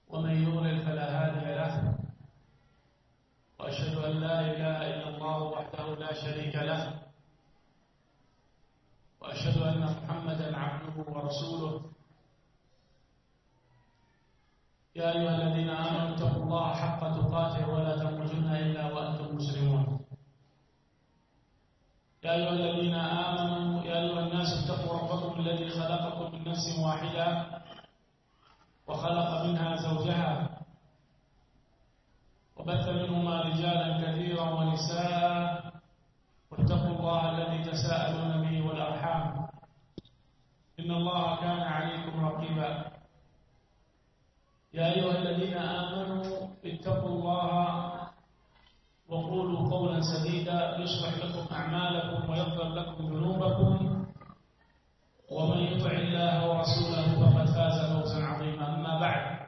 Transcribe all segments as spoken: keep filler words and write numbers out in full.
ومن يضلل فلا هادي له، وأشهد أن لا إله إلا الله وحده لا شريك له، وأشهد أن محمدا عبده ورسوله. يا أيها الذين آمنوا اتقوا الله حق تقاته ولا تموتن إلا وأنتم مسلمون. يا أيها الذين آمنوا يا أيها الناس اتقوا ربكم الذي خلقكم من نفس واحدة وخلق منها زوجها وبث منهما رجالا كثيرا ونساء، واتقوا الله الذي تساءلون به والأرحام إن الله كان عليكم رقيبا. يا أيها الذين آمنوا اتقوا الله وقولوا قولا سديدا يصلح لكم أعمالكم ويغفر لكم ذنوبكم، ومن يطع الله ورسوله فقد فاز فوزا عظيما. أما بعد،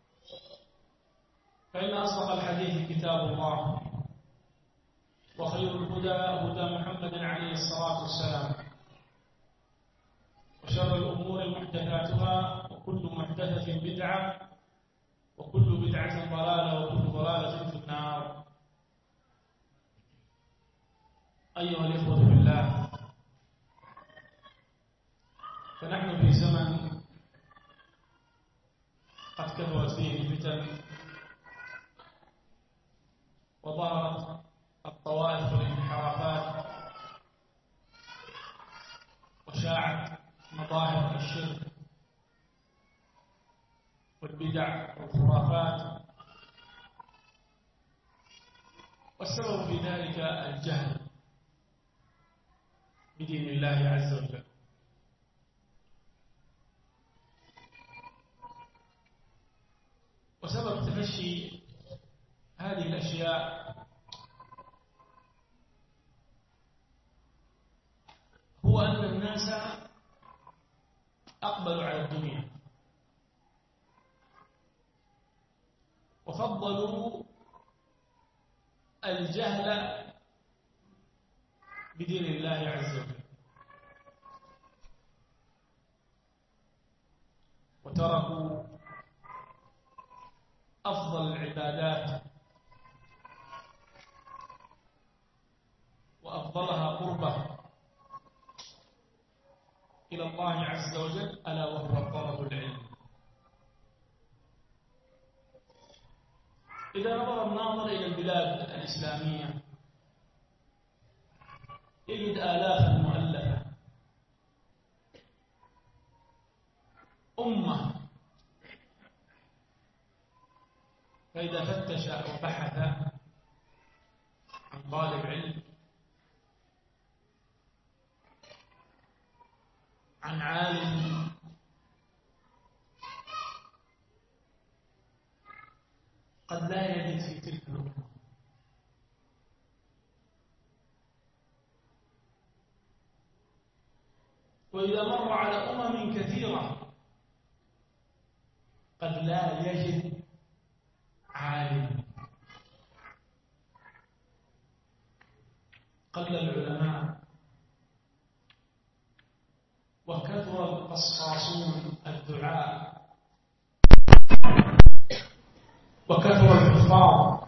فإن أصدق الحديث كتاب الله، وخير الهدى هدى محمد عليه الصلاة والسلام، وشر الأمور محدثاتها، وكل محدثة بدعة، وكل بدعة ضلالة، وكل ضلالة في النار. أيها الإخوة بالله، فنحن في زمن قد كثرت فيه الفتن، وظهرت الطوائف والانحرافات، وشاعت مظاهر الشرك والبدع والخرافات، والسبب في ذلك الجهل بدين الله عز وجل. وسبب تفشي هذه الأشياء هو أن الناس أقبلوا على الدنيا، وفضلوا الجهل بدين الله عز وجل، وتركوا أفضل العبادات وأفضلها قربة إلى الله عز وجل، ألا وهو طلب العلم. إذا نظر الناظر إلى البلاد الإسلامية يجد آلافا مؤلفة، أمة، فإذا فتش وبحث عن طالب علم، عن عالم، قد لا يجد في تلك الأمة. وإذا مر على أمم كثيرة قد لا يجد عالم. قل العلماء وكثر القصاصون الدعاء وكثر الحفاظ.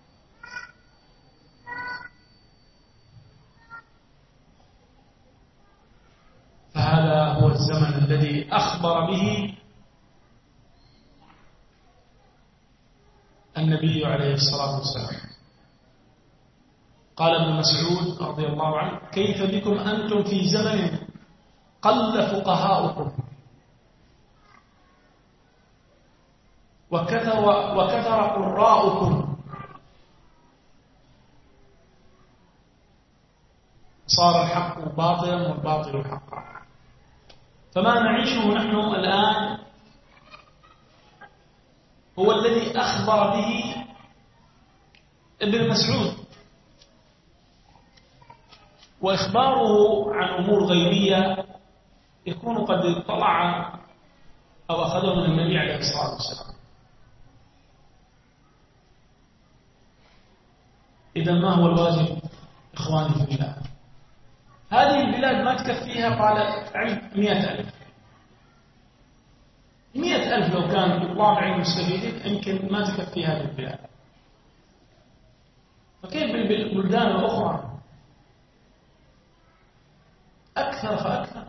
فهذا هو الزمن الذي أخبر به النبي عليه الصلاة والسلام. قال ابن مسعود رضي الله عنه: كيف بكم أنتم في زمن قل فقهاؤكم وكثر, وكثر قراؤكم، صار الحق باطلا والباطل حقا. فما نعيشه نحن الآن هو الذي أخبر به ابن مسعود، وإخباره عن أمور غيبية يكون قد اطلع أو أخذه من النبي عليه الصلاة والسلام. إذا ما هو الواجب إخواني في الله؟ هذه البلاد ما تكفيها قال علم مئة ألف، مئة ألف لو كان طالعين مستفيدين يمكن ما تكفي هذه البلاد، فكيف بالبلدان الأخرى؟ أكثر فأكثر.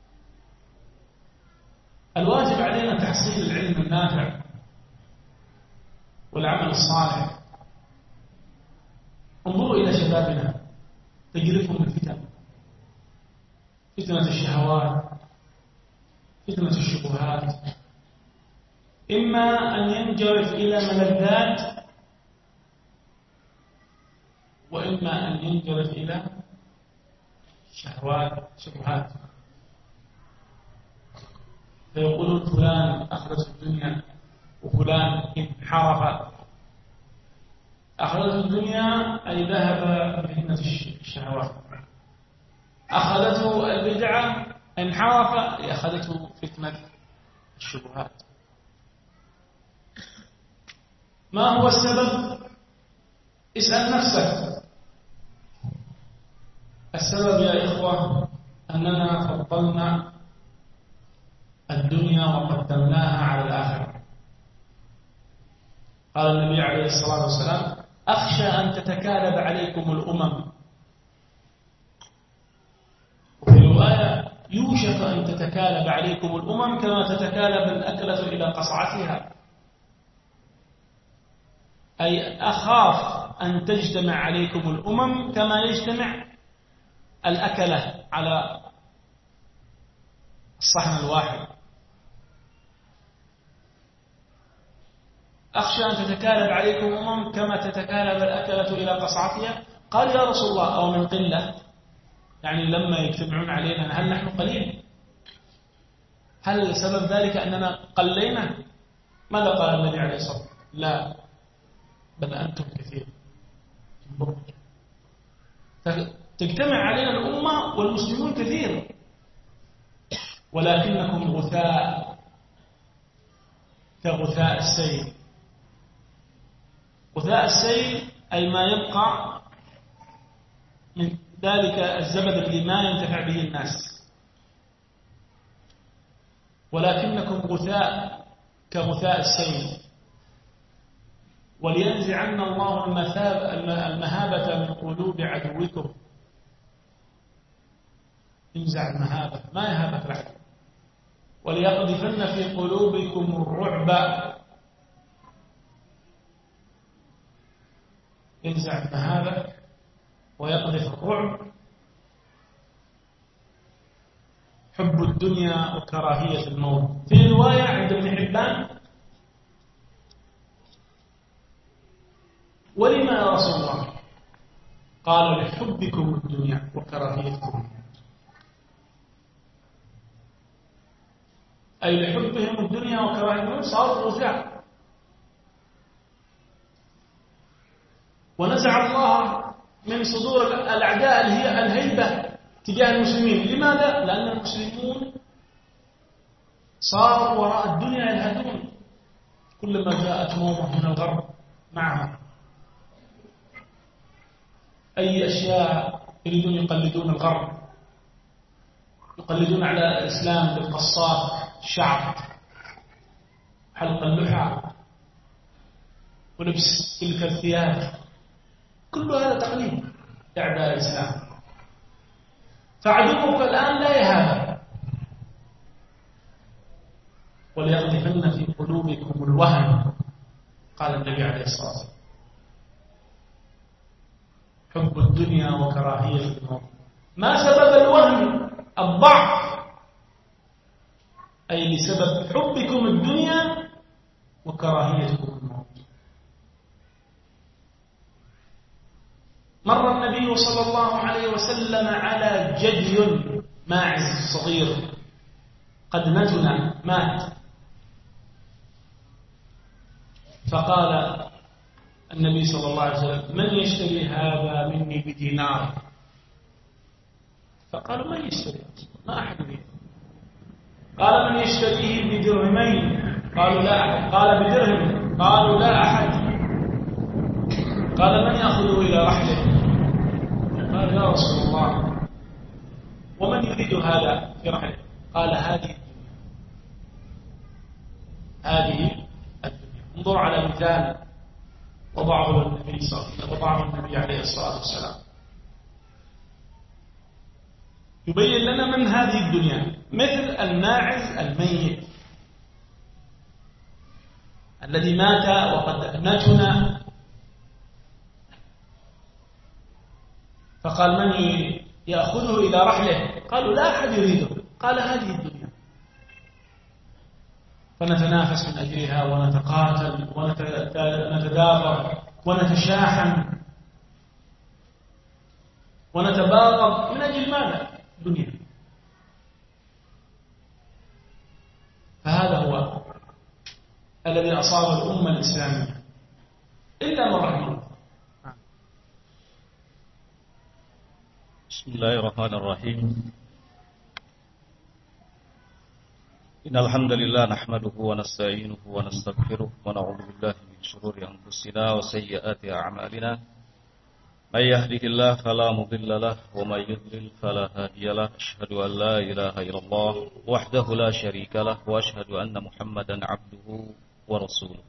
الواجب علينا تحصيل العلم النافع والعمل الصالح. انظروا إلى شبابنا تجرفهم الفتن، فتنة الشهوات، فتنة الشبهات، إما أن ينجرف إلى ملذات وإما أن ينجرف إلى شهوات شبهات. فيقولون فلان أخرج الدنيا وفلان انحرف. أخرج الدنيا أي ذهب بفتنة الشهوات، أخذته البدعة انحرف أخذته فتنة الشبهات. ما هو السبب؟ اسأل نفسك. السبب يا إخوة أننا فضلنا الدنيا وقدمناها على الآخرة. قال النبي عليه الصلاة والسلام: أخشى أن تتكالب عليكم الأمم. وفي رواية: يوشك أن تتكالب عليكم الأمم كما تتكالب الأكلة إلى قصعتها. أي أخاف أن تجتمع عليكم الأمم كما يجتمع الأكلة على الصحن الواحد. أخشى أن تتكالب عليكم أمم كما تتكالب الأكلة إلى قصعتها. قال: يا رسول الله، أو من قلة؟ يعني لما يجتمعون علينا هل نحن قليل؟ هل سبب ذلك أننا قلينا؟ ماذا قال النبي عليه الصلاة والسلام؟ لا، بل أنتم كثير. تجتمع علينا الأمة والمسلمون كثير، ولكنكم غثاء كغثاء السيل. غثاء السيل أي ما يبقى من ذلك الزبد الذي ما ينتفع به الناس، ولكنكم غثاء كغثاء السيل. ولينزعن الله المهابة من قلوب عدوكم. ينزع المهابة، ما يهابك العدو. وليقذفن في قلوبكم الرعب. ينزع المهابة ويقذف الرعب. حب الدنيا وكراهية الموت. في رواية عند ابن حبان: ولما يا رسول الله؟ قال: لحبكم الدنيا وكراهيتكم الموت. أي لحبهم الدنيا وكراهية الموت صاروا غثاء. ونزع الله من صدور الأعداء الهيبة تجاه المسلمين. لماذا؟ لأن المسلمون صاروا وراء الدنيا يلهثون، كلما جاءت موضة من الغرب معها أي أشياء يريدون يقلدون الغرب، يقلدون على الإسلام بالقصات، الشعر، حلق اللحى، ولبس تلك الثياب، كل هذا تقليد لأعداء الإسلام. فعدوك الآن لا يهاب. وليقذفن في قلوبكم الوهن. قال النبي عليه الصلاة والسلام: حب الدنيا وكراهية الموت. ما سبب الوهن؟ الضعف، أي لسبب حبكم الدنيا وكراهيتكم الموت. مر النبي صلى الله عليه وسلم على جدي ماعز صغير قد نتن مات، فقال النبي صلى الله عليه وسلم: من يشتري هذا مني بدينار؟ فقالوا: من يشتري؟ ما أحد به. قال: من يشتريه بدرهمين؟ قالوا: لا أحد. قال: بدرهم؟ قالوا: لا أحد. قال: من يأخذه إلى رحله؟ قال: يا رسول الله، ومن يريد هذا في رحله؟ قال: هذه الدنيا. هذه الدنيا. انظر على مثال وضعه النبي صلى الله عليه وسلم وضعه النبي عليه الصلاة والسلام يبين لنا من هذه الدنيا، مثل الماعز الميت الذي مات وقد نتن، فقال من يأخذه إلى رحله؟ قالوا لا أحد يريده، قال هذه الدنيا، فنتنافس من أجلها ونتقاتل ونتدابر ونتشاحن ونتباغض من أجل ماذا؟ الدنيا. فهذا هو الذي أصاب الأمة الإسلامية إلا من رحم الله. بسم الله الرحمن الرحيم. إن الحمد لله نحمده ونستعينه ونستغفره ونعوذ بالله من شرور أنفسنا وسيئات أعمالنا. من يهده الله فلا مضل له ومن يضلل فلا هادي له. أشهد أن لا إله إلا الله وحده لا شريك له وأشهد أن محمدا عبده ورسوله.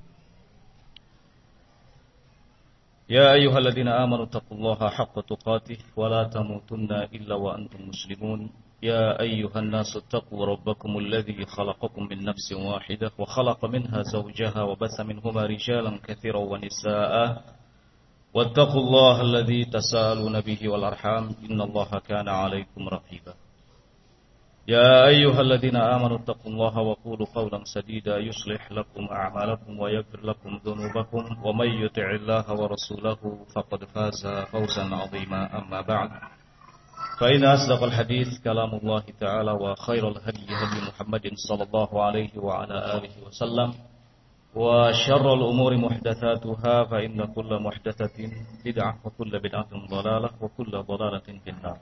يا أيها الذين آمنوا اتقوا الله حق تقاته ولا تموتن إلا وأنتم مسلمون. يا أيها الناس اتقوا ربكم الذي خلقكم من نفس واحدة وخلق منها زوجها وبث منهما رجالا كثيرا ونساء واتقوا الله الذي تساءلون به والأرحام إن الله كان عليكم رقيبا. يا أيها الذين آمنوا اتقوا الله وقولوا قولا سديدا يصلح لكم أعمالكم ويغفر لكم ذنوبكم ومن يطع الله ورسوله فقد فاز فوزا عظيما. أما بعد، فإن أصدق الحديث كلام الله تعالى وخير الهدي هدي محمد صلى الله عليه وعلى آله وسلم وشر الأمور محدثاتها فإن كل محدثة بدعة وكل بدعة ضلالة وكل ضلالة في النار.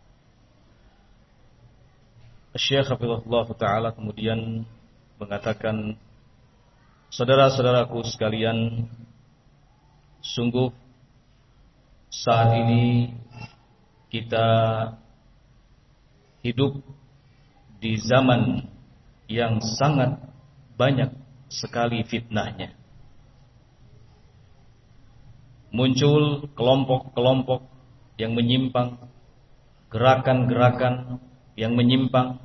Syekh Hafizahullah Ta'ala kemudian mengatakan, saudara-saudaraku sekalian, sungguh saat ini kita hidup di zaman yang sangat banyak sekali fitnahnya. Muncul kelompok-kelompok yang menyimpang, gerakan-gerakan yang menyimpang,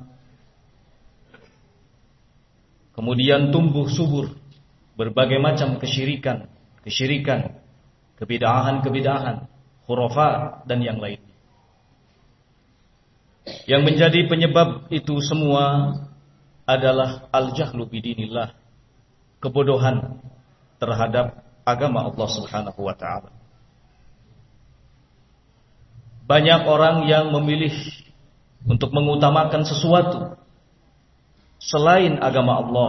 kemudian tumbuh subur berbagai macam kesyirikan, kesyirikan, kebid'ahan-kebid'ahan, khurafat dan yang lain. Yang menjadi penyebab itu semua adalah al-jahlu bidinillah, kebodohan terhadap agama Allah Subhanahu wa taala. Banyak orang yang memilih untuk mengutamakan sesuatu selain agama Allah.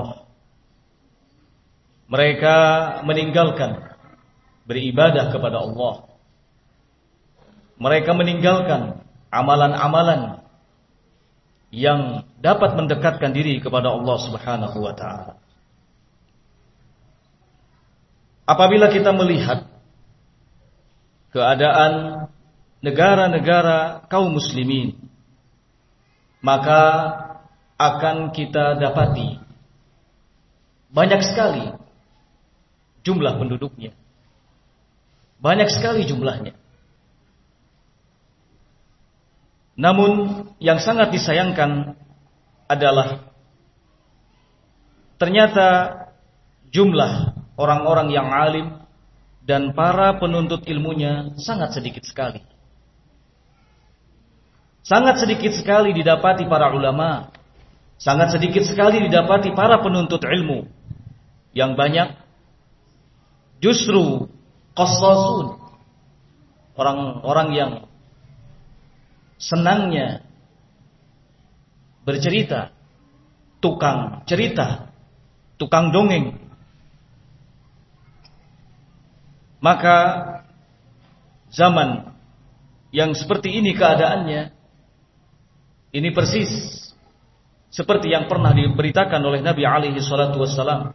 Mereka meninggalkan beribadah kepada Allah. Mereka meninggalkan amalan-amalan yang dapat mendekatkan diri kepada Allah Subhanahu wa taala. Apabila kita melihat keadaan negara-negara kaum muslimin, maka akan kita dapati banyak sekali jumlah penduduknya. Banyak sekali jumlahnya. Namun yang sangat disayangkan adalah ternyata jumlah orang-orang yang alim dan para penuntut ilmunya sangat sedikit sekali. Sangat sedikit sekali didapati para ulama, sangat sedikit sekali didapati para penuntut ilmu. Yang banyak justru qassasun, orang-orang yang senangnya bercerita, tukang cerita, tukang dongeng. Maka zaman yang seperti ini keadaannya, ini persis seperti yang pernah diberitakan oleh Nabi alaihi salatu wassalam.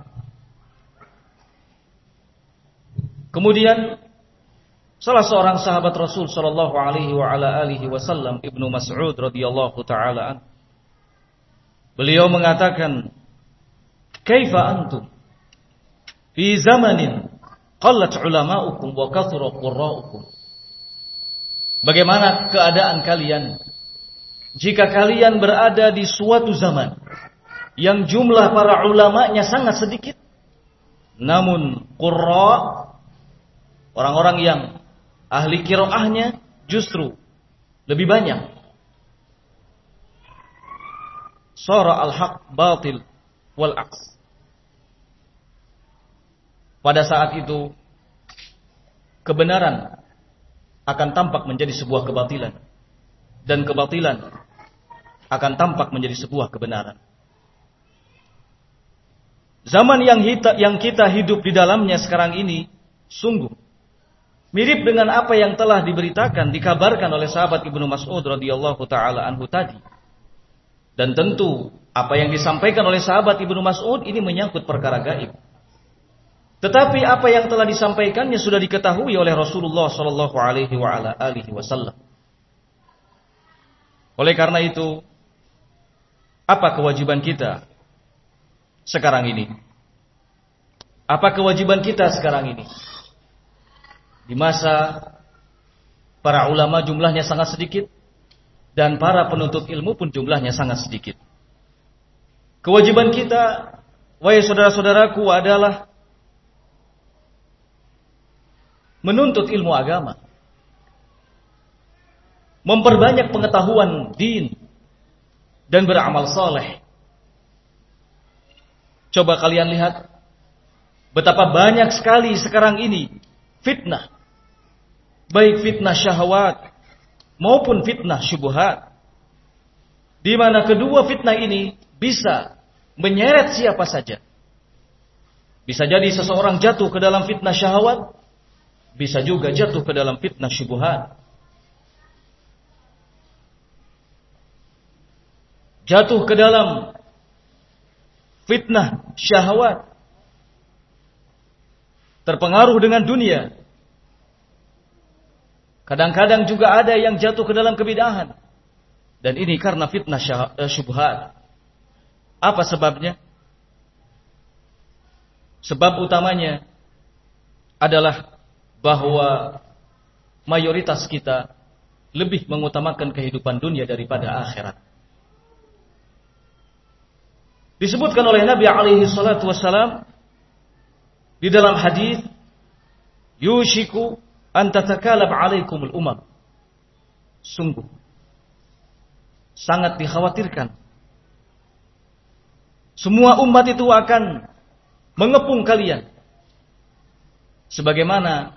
Kemudian salah seorang sahabat Rasul sallallahu alaihi wa ala alihi wasallam, Ibnu Mas'ud radhiyallahu taala an, beliau mengatakan, kaifa antum fi zamanin qallat ulama'ukum wa kathura qurra'ukum. Bagaimana keadaan kalian jika kalian berada di suatu zaman yang jumlah para ulamanya sangat sedikit, namun qurra, orang-orang yang ahli qiraahnya justru lebih banyak. Sara al-haq batil wal aks. Pada saat itu kebenaran akan tampak menjadi sebuah kebatilan, dan kebatilan akan tampak menjadi sebuah kebenaran. Zaman yang kita, yang kita hidup di dalamnya sekarang ini sungguh mirip dengan apa yang telah diberitakan, dikabarkan oleh sahabat Ibnu Mas'ud radhiyallahu taala anhu tadi. Dan tentu apa yang disampaikan oleh sahabat Ibnu Mas'ud ini menyangkut perkara gaib. Tetapi apa yang telah disampaikannya sudah diketahui oleh Rasulullah sallallahu alaihi wa ala alihi wasallam. Oleh karena itu, apa kewajiban kita sekarang ini? Apa kewajiban kita sekarang ini? Di masa para ulama jumlahnya sangat sedikit dan para penuntut ilmu pun jumlahnya sangat sedikit. Kewajiban kita, wahai saudara-saudaraku, adalah menuntut ilmu agama, memperbanyak pengetahuan din, dan beramal saleh. Coba kalian lihat betapa banyak sekali sekarang ini fitnah, baik fitnah syahwat maupun fitnah syubhat, di mana kedua fitnah ini bisa menyeret siapa saja. Bisa jadi seseorang jatuh ke dalam fitnah syahwat, bisa juga jatuh ke dalam fitnah syubhat. Jatuh ke dalam fitnah syahwat, terpengaruh dengan dunia. Kadang-kadang juga ada yang jatuh ke dalam kebidahan. Dan ini karena fitnah syubhat. Apa sebabnya? Sebab utamanya adalah bahwa mayoritas kita lebih mengutamakan kehidupan dunia daripada akhirat. Disebutkan oleh Nabi alaihi salatu wassalam di dalam hadis, yushiku an tatakalab alaikumul umam. Sungguh sangat dikhawatirkan semua umat itu akan mengepung kalian sebagaimana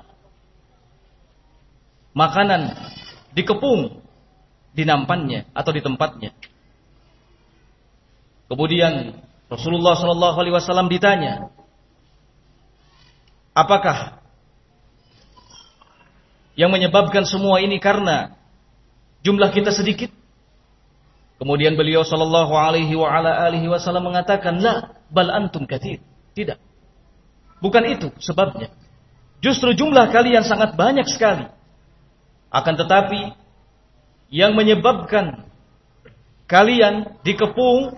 makanan dikepung di nampannya atau di tempatnya. Kemudian Rasulullah shallallahu alaihi wasallam ditanya, apakah yang menyebabkan semua ini karena jumlah kita sedikit? Kemudian beliau sallallahu alaihi wa ala alihi wasallam mengatakan, la bal antum katsir. Tidak. Bukan itu sebabnya. Justru jumlah kalian sangat banyak sekali. Akan tetapi yang menyebabkan kalian dikepung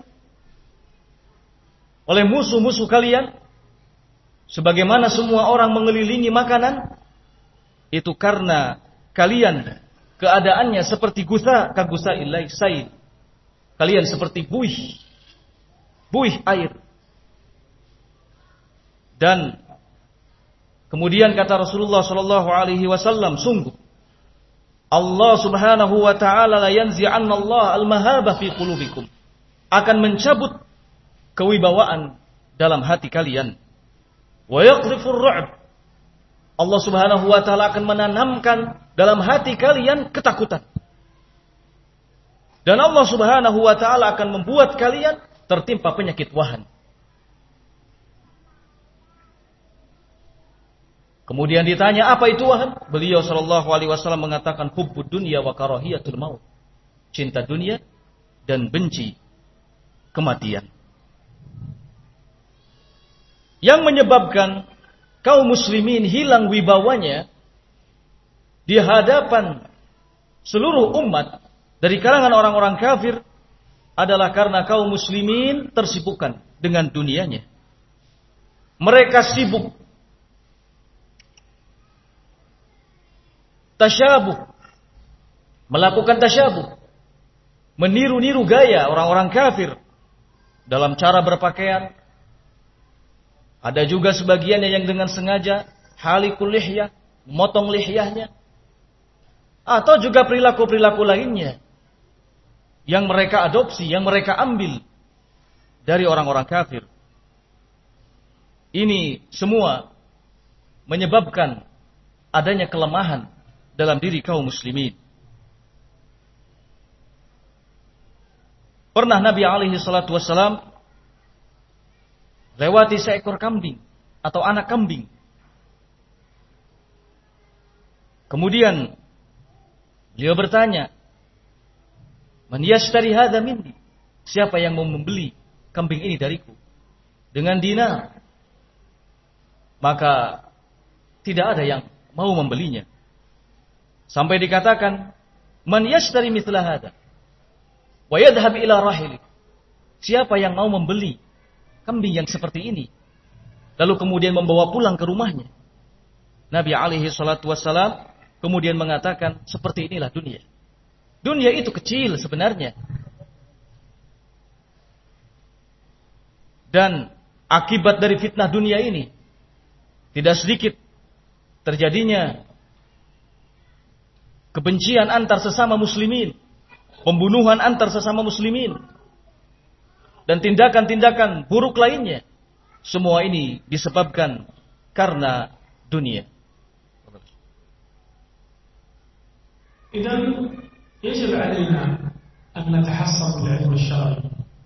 oleh musuh-musuh kalian, sebagaimana semua orang mengelilingi makanan, itu karena kalian keadaannya seperti gusa kagusa ilai sail. Kalian seperti buih, buih air. Dan kemudian kata Rasulullah sallallahu alaihi wasallam, sungguh Allah Subhanahu wa taala la yanzi'anna Allah al-mahaba fi qulubikum, akan mencabut kewibawaan dalam hati kalian. Wa yaqdhifur ru'b, Allah Subhanahu wa taala akan menanamkan dalam hati kalian ketakutan. Dan Allah Subhanahu wa taala akan membuat kalian tertimpa penyakit wahan. Kemudian ditanya, apa itu wahan? Beliau sallallahu alaihi wasallam mengatakan, hubbud dunya wa karahiyatul maut. Cinta dunia dan benci kematian. Yang menyebabkan kaum muslimin hilang wibawanya di hadapan seluruh umat dari kalangan orang-orang kafir adalah karena kaum muslimin tersibukkan dengan dunianya, mereka sibuk tasyabuh, melakukan tasyabuh, meniru-niru gaya orang-orang kafir dalam cara berpakaian. Ada juga sebagian yang dengan sengaja halikul lihyah, memotong lihyahnya. Atau juga perilaku-perilaku lainnya yang mereka adopsi, yang mereka ambil dari orang-orang kafir. Ini semua menyebabkan adanya kelemahan dalam diri kaum muslimin. Pernah Nabi alaihi salatu wassalam lewati seekor kambing atau anak kambing. Kemudian beliau bertanya, "Man yashtari hadza minni?" Siapa yang mau membeli kambing ini dariku dengan dinar? Maka tidak ada yang mau membelinya. Sampai dikatakan, "Man yashtari mithla hadza wa yadhhab ila rahili?" Siapa yang mau membeli kambing yang seperti ini lalu kemudian membawa pulang ke rumahnya? Nabi alaihi salatu wassalam kemudian mengatakan, seperti inilah dunia. Dunia itu kecil sebenarnya. Dan akibat dari fitnah dunia ini tidak sedikit terjadinya kebencian antar sesama muslimin, pembunuhan antar sesama muslimin, dan tindakan-tindakan buruk lainnya. Semua ini disebabkan karena dunia. إذن يجب علينا أن نتحصن بالعلم الشرعي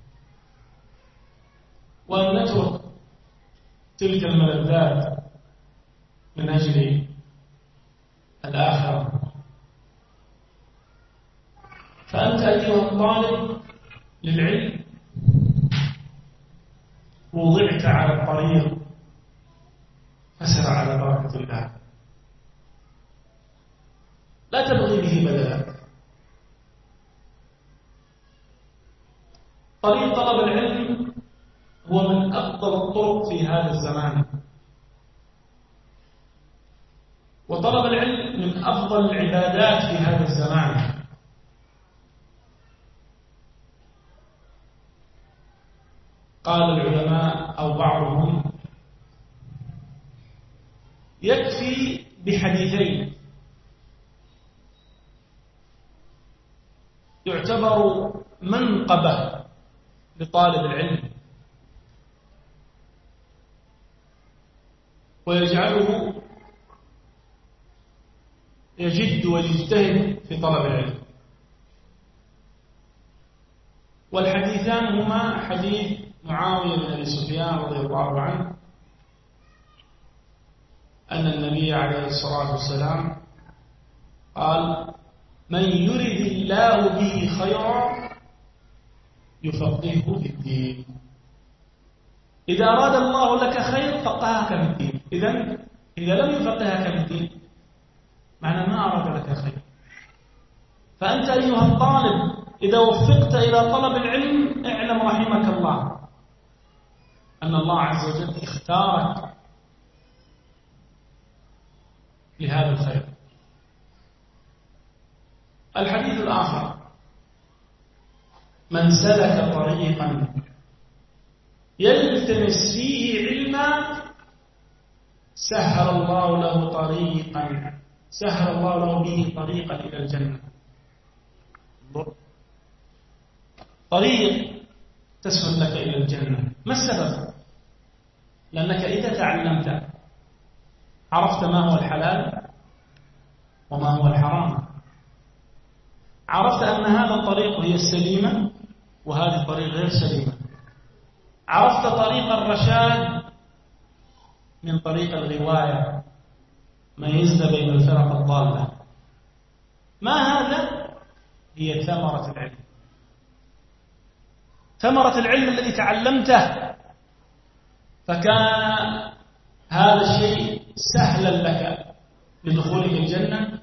وأن نترك تلك الملذات من أجل الآخرة. فأنت أيها الطالب للعلم وضعت على الطريق فسر على بركة الله، لا تبغي به بدلا. طريق طلب العلم هو من أفضل الطرق في هذا الزمان، وطلب العلم من أفضل العبادات في هذا الزمان. قال العلماء أو بعضهم يكفي بحديثين يعتبر منقبة لطالب العلم ويجعله يجد ويجتهد في طلب العلم. والحديثان هما حديث معاوية بن أبي سفيان رضي الله عنه أن النبي عليه الصلاة والسلام قال: من يرد الله به خيرا يفقهه في الدين. إذا أراد الله لك خير فقهك في الدين. إذن إذا لم يفقهك في الدين معنى ما أراد لك خير. فأنت أيها الطالب إذا وفقت إلى طلب العلم اعلم رحمك الله أن الله عز وجل اختارك لهذا الخير. الحديث الآخر: من سلك طريقا يلتمس فيه علما سهل الله له طريقا سهل الله له به طريقا إلى الجنة. طريق تسهل لك إلى الجنة. ما السبب؟ لأنك إذا تعلمت عرفت ما هو الحلال وما هو الحرام، عرفت أن هذا الطريق هي السليمة وهذه الطريق غير سليمة، عرفت طريق الرشاد من طريق الغواية، ميزت بين الفرق الضالة. ما هذا؟ هي ثمرة العلم، ثمرة العلم الذي تعلمته، فكان هذا الشيء سهلا لك لدخولك الجنة.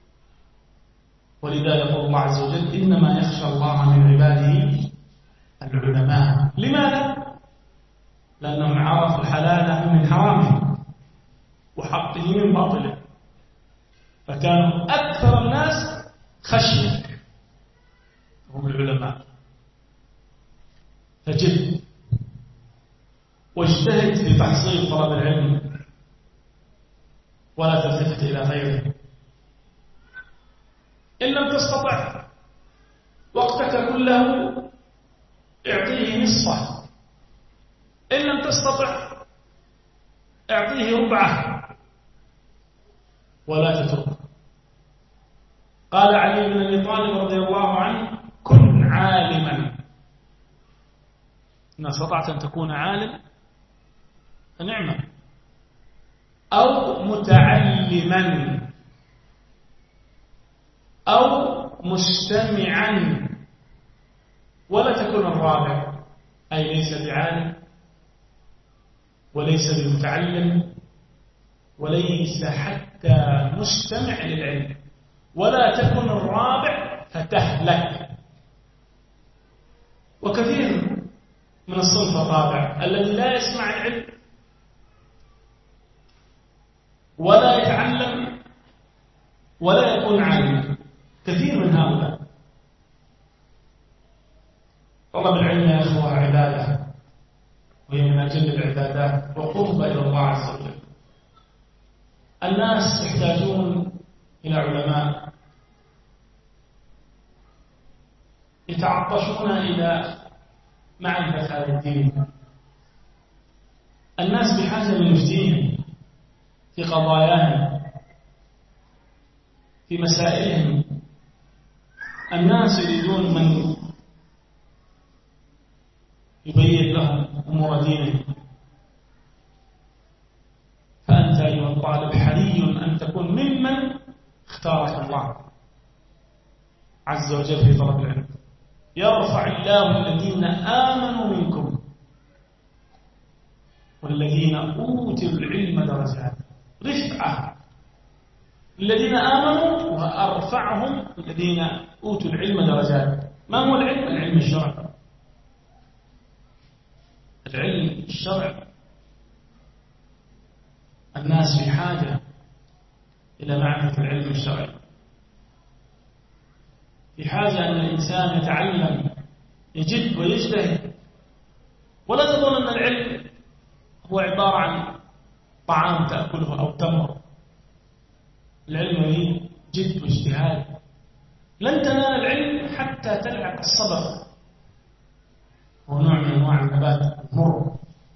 ولذا يقول الله عز وجل: إنما يخشى الله من عباده العلماء. لماذا؟ لأنهم عرفوا حلاله من حرامه وحقه من باطله، فكانوا أكثر الناس خشية هم العلماء. فجد واجتهد في تحصيل طلب العلم ولا تلتفت إلى غيره. إن لم تستطع وقتك كله اعطيه نصفه، إن لم تستطع اعطيه ربعه ولا تتركه. قال علي بن أبي طالب رضي الله عنه: كن عالما، إن استطعت أن تكون عالم فنعمة، أو متعلما أو مستمعا، ولا تكون الرابع، أي ليس بعالم وليس بمتعلم وليس حتى مستمع للعلم، ولا تكن الرابع فتهلك. وكثير من الصنف الرابع الذي لا يسمع العلم ولا يتعلم ولا يكون عالما، كثير من هؤلاء. طلب العلم يا أخوة عبادة، وهي من أجل العبادات وقرب إلى الله عز وجل. الناس يحتاجون إلى علماء يتعطشون إلى معرفة هذا الدين. الناس بحاجة من يفتيهم في قضاياهم، في مسائلهم. الناس يريدون من يبين لهم أمور دينهم. فأنت أيها الطالب حري أن تكون ممن اختارك الله عز وجل في طلب العلم. يرفع الله الذين آمنوا منكم والذين أوتوا العلم درجات. رفعة الذين آمنوا وأرفعهم الذين أوتوا العلم درجات. ما هو العلم؟ العلم الشرعي. العلم الشرعي. الناس في حاجة إلى معرفة العلم الشرعي، في حاجة أن الإنسان يتعلم، يجد ويجتهد. ولا تظن أن العلم هو عبارة عن طعام تأكله أو تمر. العلم يريد جد واجتهاد. لن تنال العلم حتى تلعق الصبر، هو نوع من أنواع النبات المر.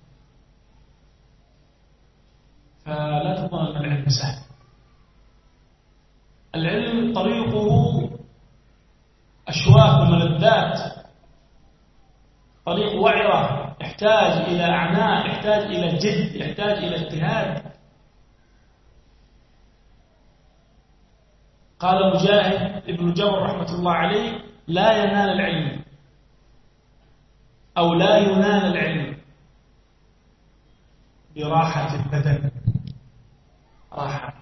فلا تظن أن العلم سهل. العلم طريقه أشواك وملذات، طريق وعرة، يحتاج إلى عناء، يحتاج إلى جد، يحتاج إلى اجتهاد. قال مجاهد ابن جبر رحمة الله عليه: لا ينال العلم أو لا ينال العلم براحة البدن. راحة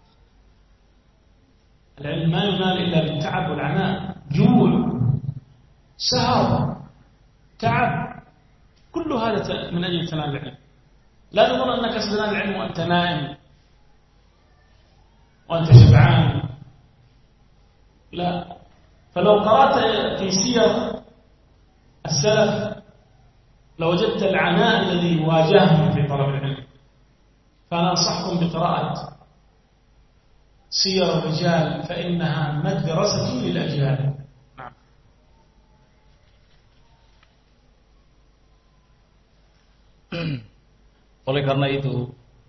العلم ما ينال إلا بالتعب والعناء، جوع، سهر، تعب، كل هذا من أجل تنال العلم. لا تظن أنك ستنال العلم وأنت نائم وأنت شبعان، لا. فلو قرأت في سير السلف لوجدت العناء الذي واجههم في طلب العلم. فأنا أنصحكم بقراءة سير الرجال فإنها مدرسة للأجيال. نعم. Oleh karena itu,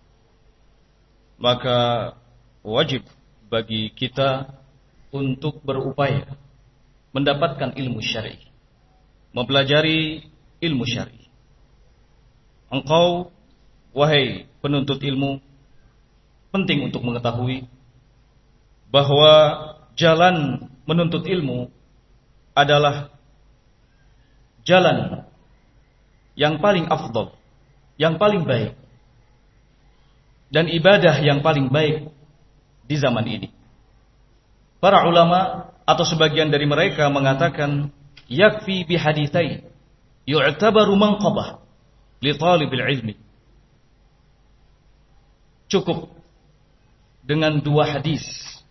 maka wajib bagi kita untuk berupaya mendapatkan ilmu syar'i, mempelajari ilmu syar'i. Engkau, wahai penuntut ilmu, penting untuk mengetahui bahwa jalan menuntut ilmu adalah jalan yang paling afdal, yang paling baik, dan ibadah yang paling baik di zaman ini. Para ulama atau sebagian dari mereka mengatakan yakfi bihaditsain yu'tabaru manqabah. li talibil ilmi. Cukup dengan dua hadis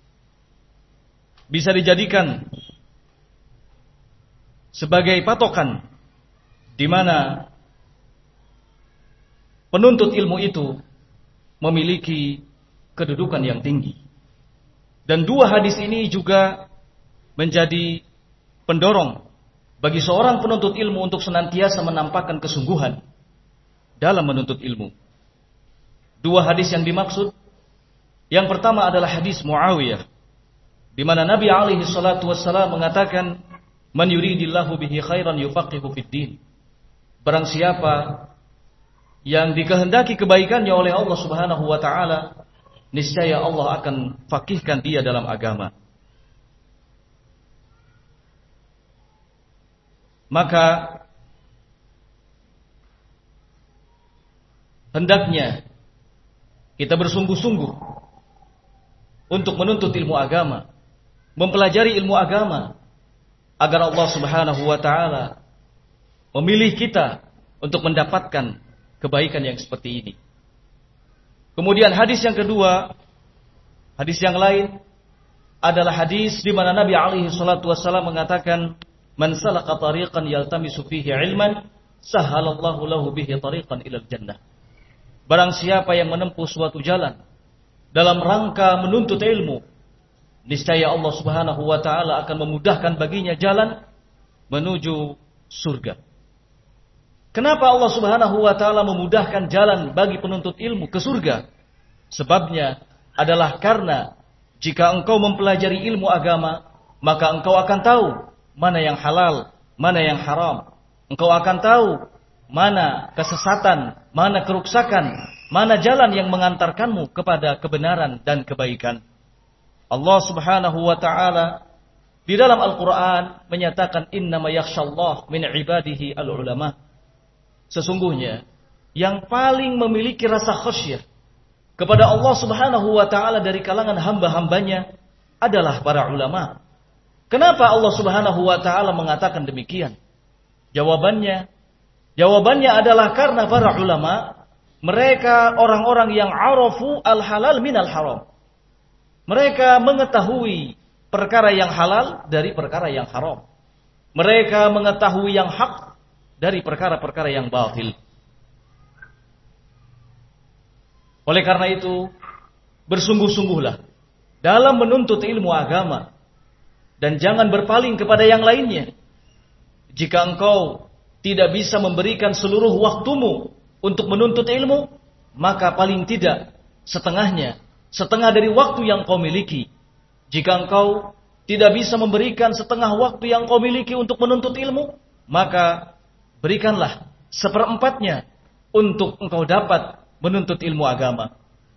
bisa dijadikan sebagai patokan di mana penuntut ilmu itu memiliki kedudukan yang tinggi. Dan dua hadis ini juga menjadi pendorong bagi seorang penuntut ilmu untuk senantiasa menampakkan kesungguhan dalam menuntut ilmu. Dua hadis yang dimaksud, yang pertama adalah hadis Muawiyah, di mana Nabi alaihi salatu wassalam mengatakan, "Man yuridillahu bihi khairan yufaqihu fid din." Barang siapa yang dikehendaki kebaikannya oleh Allah Subhanahu wa taala, niscaya Allah akan fakihkan dia dalam agama. Maka hendaknya kita bersungguh-sungguh untuk menuntut ilmu agama, mempelajari ilmu agama, agar Allah Subhanahu wa taala memilih kita untuk mendapatkan kebaikan yang seperti ini. Kemudian hadis yang kedua, hadis yang lain adalah hadis di mana Nabi alaihi salatu wasallam mengatakan, "Man salaka tariqan yaltamisu fihi ilman, sahhalallahu lahu bihi tariqan ilal jannah." Barang siapa yang menempuh suatu jalan dalam rangka menuntut ilmu, niscaya Allah Subhanahu wa taala akan memudahkan baginya jalan menuju surga. Kenapa Allah Subhanahu wa taala memudahkan jalan bagi penuntut ilmu ke surga? Sebabnya adalah karena jika engkau mempelajari ilmu agama, maka engkau akan tahu mana yang halal, mana yang haram. Engkau akan tahu mana kesesatan, mana keruksakan, mana jalan yang mengantarkanmu kepada kebenaran dan kebaikan. Allah Subhanahu wa taala di dalam Al-Qur'an menyatakan, "Innama yakhshallah min ibadihi al-ulama." Sesungguhnya yang paling memiliki rasa khasyah kepada Allah Subhanahu wa taala dari kalangan hamba-hambanya adalah para ulama. Kenapa Allah Subhanahu wa taala mengatakan demikian? Jawabannya, jawabannya adalah karena para ulama, mereka orang-orang yang arafu al-halal minal haram. Mereka mengetahui perkara yang halal dari perkara yang haram. Mereka mengetahui yang hak dari perkara-perkara yang batil. Oleh karena itu, bersungguh-sungguhlah dalam menuntut ilmu agama dan jangan berpaling kepada yang lainnya. Jika engkau tidak bisa memberikan seluruh waktumu untuk menuntut ilmu, maka paling tidak setengahnya, setengah dari waktu yang kau miliki. Jika engkau tidak bisa memberikan setengah waktu yang kau miliki untuk menuntut ilmu, maka berikanlah seperempatnya untuk engkau dapat menuntut ilmu agama.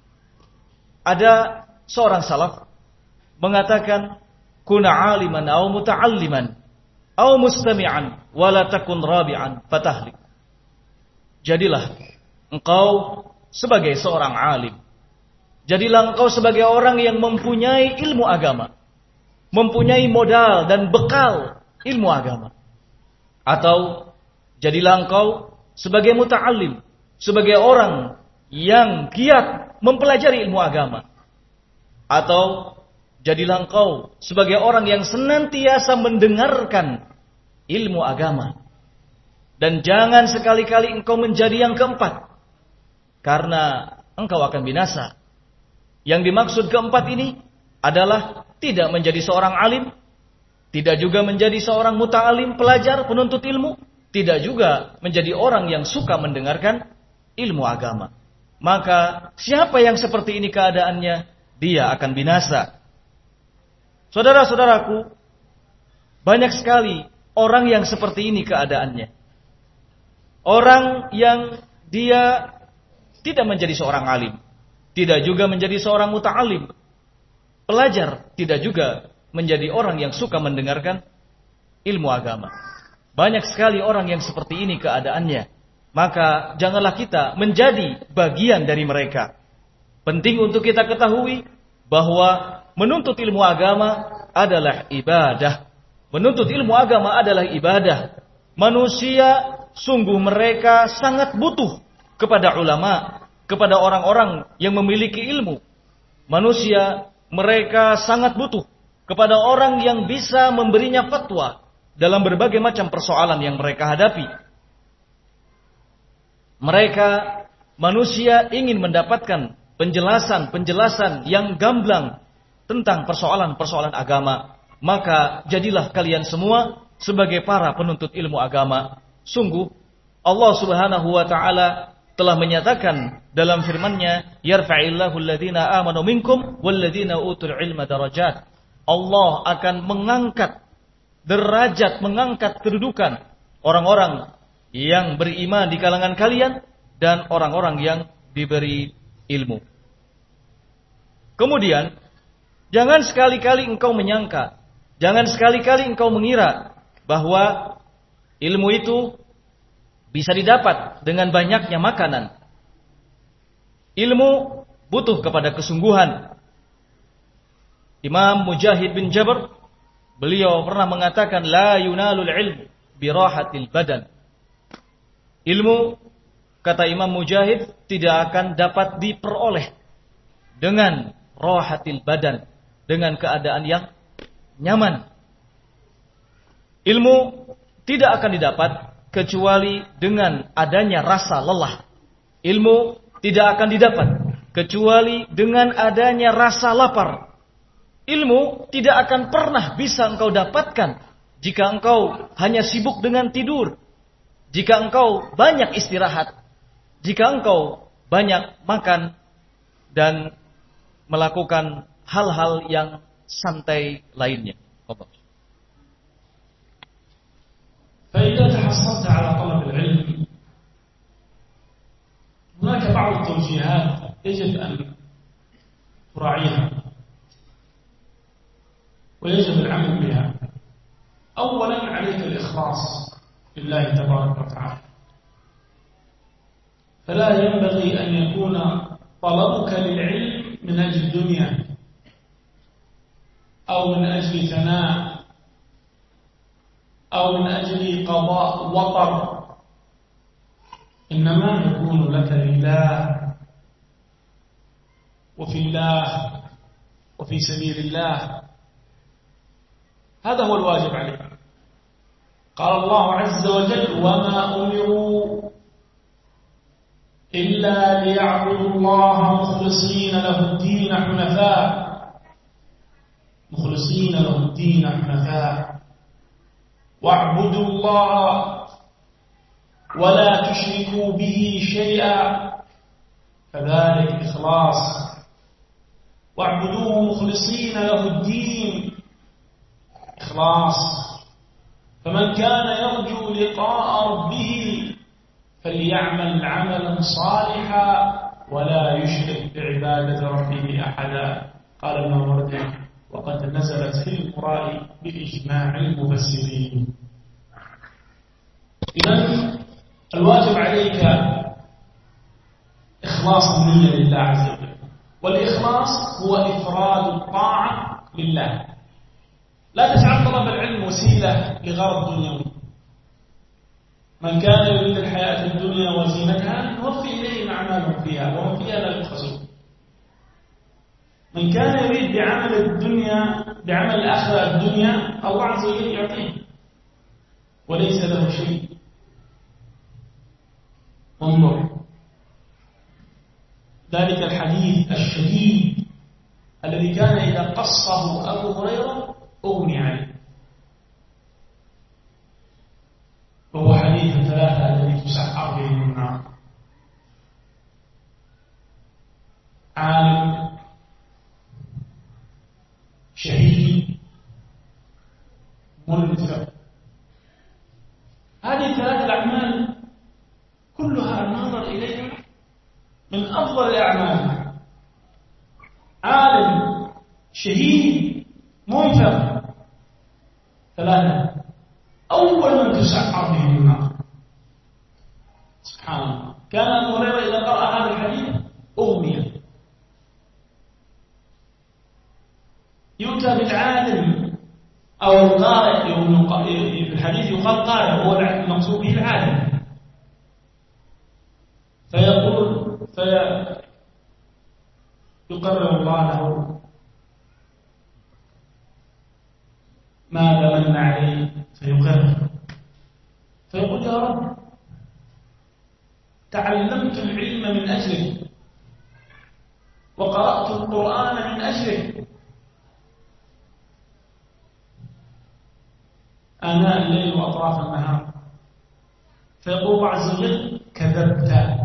Ada seorang salaf mengatakan, "Kuna aliman aw muta'alliman aw mustami'an wa la takun rabi'an fatahlik." Jadilah engkau sebagai seorang alim. Jadilah engkau sebagai orang yang mempunyai ilmu agama, mempunyai modal dan bekal ilmu agama. Atau jadilah engkau sebagai muta'allim, sebagai orang yang giat mempelajari ilmu agama. Atau jadilah engkau sebagai orang yang senantiasa mendengarkan ilmu agama. Dan jangan sekali-kali engkau menjadi yang keempat, karena engkau akan binasa. Yang dimaksud keempat ini adalah tidak menjadi seorang alim, tidak juga menjadi seorang muta'alim, pelajar, penuntut ilmu, tidak juga menjadi orang yang suka mendengarkan ilmu agama. Maka siapa yang seperti ini keadaannya, dia akan binasa. Saudara-saudaraku, banyak sekali orang yang seperti ini keadaannya. Orang yang dia tidak menjadi seorang alim, tidak juga menjadi seorang muta'alim, pelajar, tidak juga menjadi orang yang suka mendengarkan ilmu agama. Banyak sekali orang yang seperti ini keadaannya. Maka janganlah kita menjadi bagian dari mereka. Penting untuk kita ketahui bahwa menuntut ilmu agama adalah ibadah. Menuntut ilmu agama adalah ibadah. Manusia sungguh mereka sangat butuh kepada ulama, kepada orang-orang yang memiliki ilmu. Manusia, mereka sangat butuh kepada orang yang bisa memberinya fatwa dalam berbagai macam persoalan yang mereka hadapi. Mereka, manusia ingin mendapatkan penjelasan-penjelasan yang gamblang tentang persoalan-persoalan agama. Maka jadilah kalian semua sebagai para penuntut ilmu agama. Sungguh Allah Subhanahu wa taala telah menyatakan dalam firman-Nya, yarfa'illahu alladhina amanu minkum walladhina utul ilma darajat. Allah akan mengangkat derajat, mengangkat kedudukan orang-orang yang beriman di kalangan kalian dan orang-orang yang diberi ilmu. Kemudian, jangan sekali-kali engkau menyangka, jangan sekali-kali engkau mengira bahwa ilmu itu bisa didapat dengan banyaknya makanan. Ilmu butuh kepada kesungguhan. Imam Mujahid bin Jabr, beliau pernah mengatakan, la yunalul ilmu birahatil badan. Ilmu, kata Imam Mujahid, tidak akan dapat diperoleh dengan rahatil badan, dengan keadaan yang nyaman. Ilmu tidak akan didapat kecuali dengan adanya rasa lelah. Ilmu tidak akan didapat kecuali dengan adanya rasa lapar. Ilmu tidak akan pernah bisa engkau dapatkan jika engkau hanya sibuk dengan tidur, jika engkau banyak istirahat, jika engkau banyak makan dan melakukan hal-hal yang santai lainnya. فإذا تحصلت على طلب العلم هناك بعض التوجيهات يجب أن تراعيها ويجب العمل بها. أولا عليك الإخلاص لله تبارك وتعالى، فلا ينبغي أن يكون طلبك للعلم من أجل الدنيا أو من أجل ثناء أو من أجل قضاء وطر، إنما يكون لك لله وفي الله وفي سبيل الله. هذا هو الواجب عليك. قال الله عز وجل وما أمروا إلا ليعبدوا الله مخلصين له الدين حنفاء مخلصين له الدين حنفاء واعبدوا الله ولا تشركوا به شيئا، فذلك إخلاص. واعبدوه مخلصين له الدين، إخلاص. فمن كان يرجو لقاء ربه فليعمل عملا صالحا ولا يشرك بعبادة ربه أحدا. قال ابن مردي وقد نزلت في المراء بإجماع المفسرين. إذن الواجب عليك إخلاص النية لله عز وجل، والإخلاص هو إفراد الطاعة لله. لا تجعل طلب العلم وسيلة لغرض دنيوي. من كان يريد الحياة الدنيا وزينتها نوفي إليهم أعمالهم فيها وهم فيها لا يبخسون. من كان يريد بعمل الدنيا بعمل الآخرة الدنيا الله عز وجل يعطيه وليس له شيء. انظر ذلك الحديث الشديد الذي كان إذا قصه أبو هريرة أغني عليه، وهو حديث الثلاثة الذي تسعر بهم النار. عالم، شهيد، منفق. هذه الثلاث الأعمال كلها النظر إليها من أفضل الأعمال. عالم، شهيد، منفق، ثلاثة أول من تسعر بهم النار. سبحان الله. كان أبو هريرة إذا قرأ هذا الحديث أغمي. يؤتى بالعالم أو القارئ، في الحديث يقال قارئ، هو المقصود به العالم. يقرر الله له ماذا من عليه فيقر، فيقول يا رب تعلمت العلم من أجلك وقرأت القرآن من أجلك آناء الليل وأطراف النهار، فيقول الله عز وجل كذبت،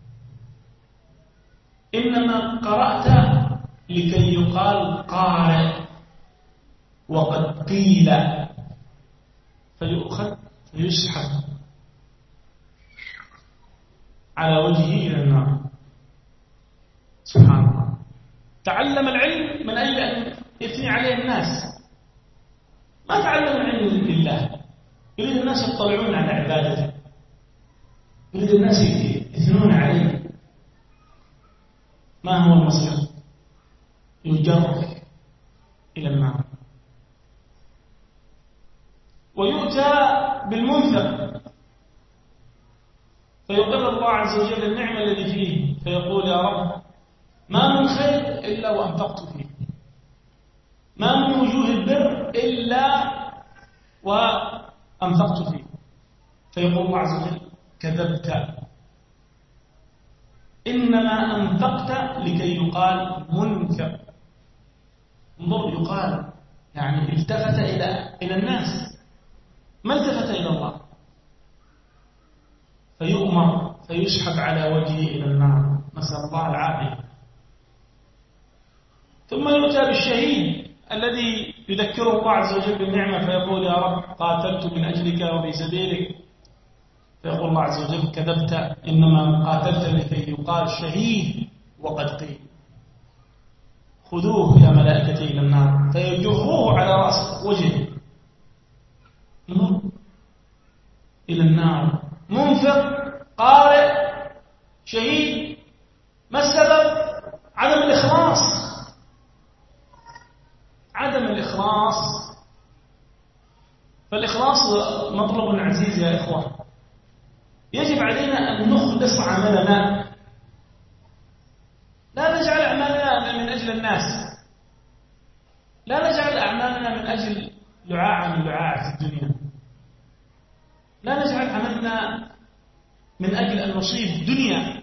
إنما قرأت لكي يقال قارئ وقد قيل، فيؤخذ فيسحب على وجهه إلى النار. سبحان الله، تعلم العلم من أجل أن يثني عليه الناس، ما تعلم العلم لله، يريد الناس يطلعون على عبادته، يريد الناس يثنون عليه. ما هو المصير؟ يجر إلى النار. ويؤتى بالمنفق فيقر الله عز وجل النعمة الذي فيه، فيقول يا رب ما من خير إلا وأنفقت فيه، ما من وجوه البر إلا وأنفقت فيه، فيقول الله عز وجل كذبت، إنما أنفقت لكي يقال منفق. انظر، يقال يعني التفت إلى إلى الناس، ما التفت إلى الله، فيؤمر فيسحب على وجهه إلى النار، نسأل الله العافية. ثم يؤتى بالشهيد الذي يذكره الله عز وجل بالنعمة، فيقول يا رب قاتلت من أجلك وفي سبيلك، فيقول الله عز وجل كذبت، إنما قاتلت لكي يقال شهيد وقد قيل. خذوه يا ملائكتي إلى النار، فيجروه على رأس وجهه إلى النار. منفق، قارئ، شهيد، ما السبب؟ عدم الإخلاص. عدم الإخلاص، فالإخلاص مطلب عزيز يا إخوة. يجب علينا أن نخلص عملنا، لا نجعل أعمالنا من أجل الناس، لا نجعل أعمالنا من أجل لعاعة من لعاعة الدنيا، لا نجعل عملنا من أجل أن نصيب دنيا،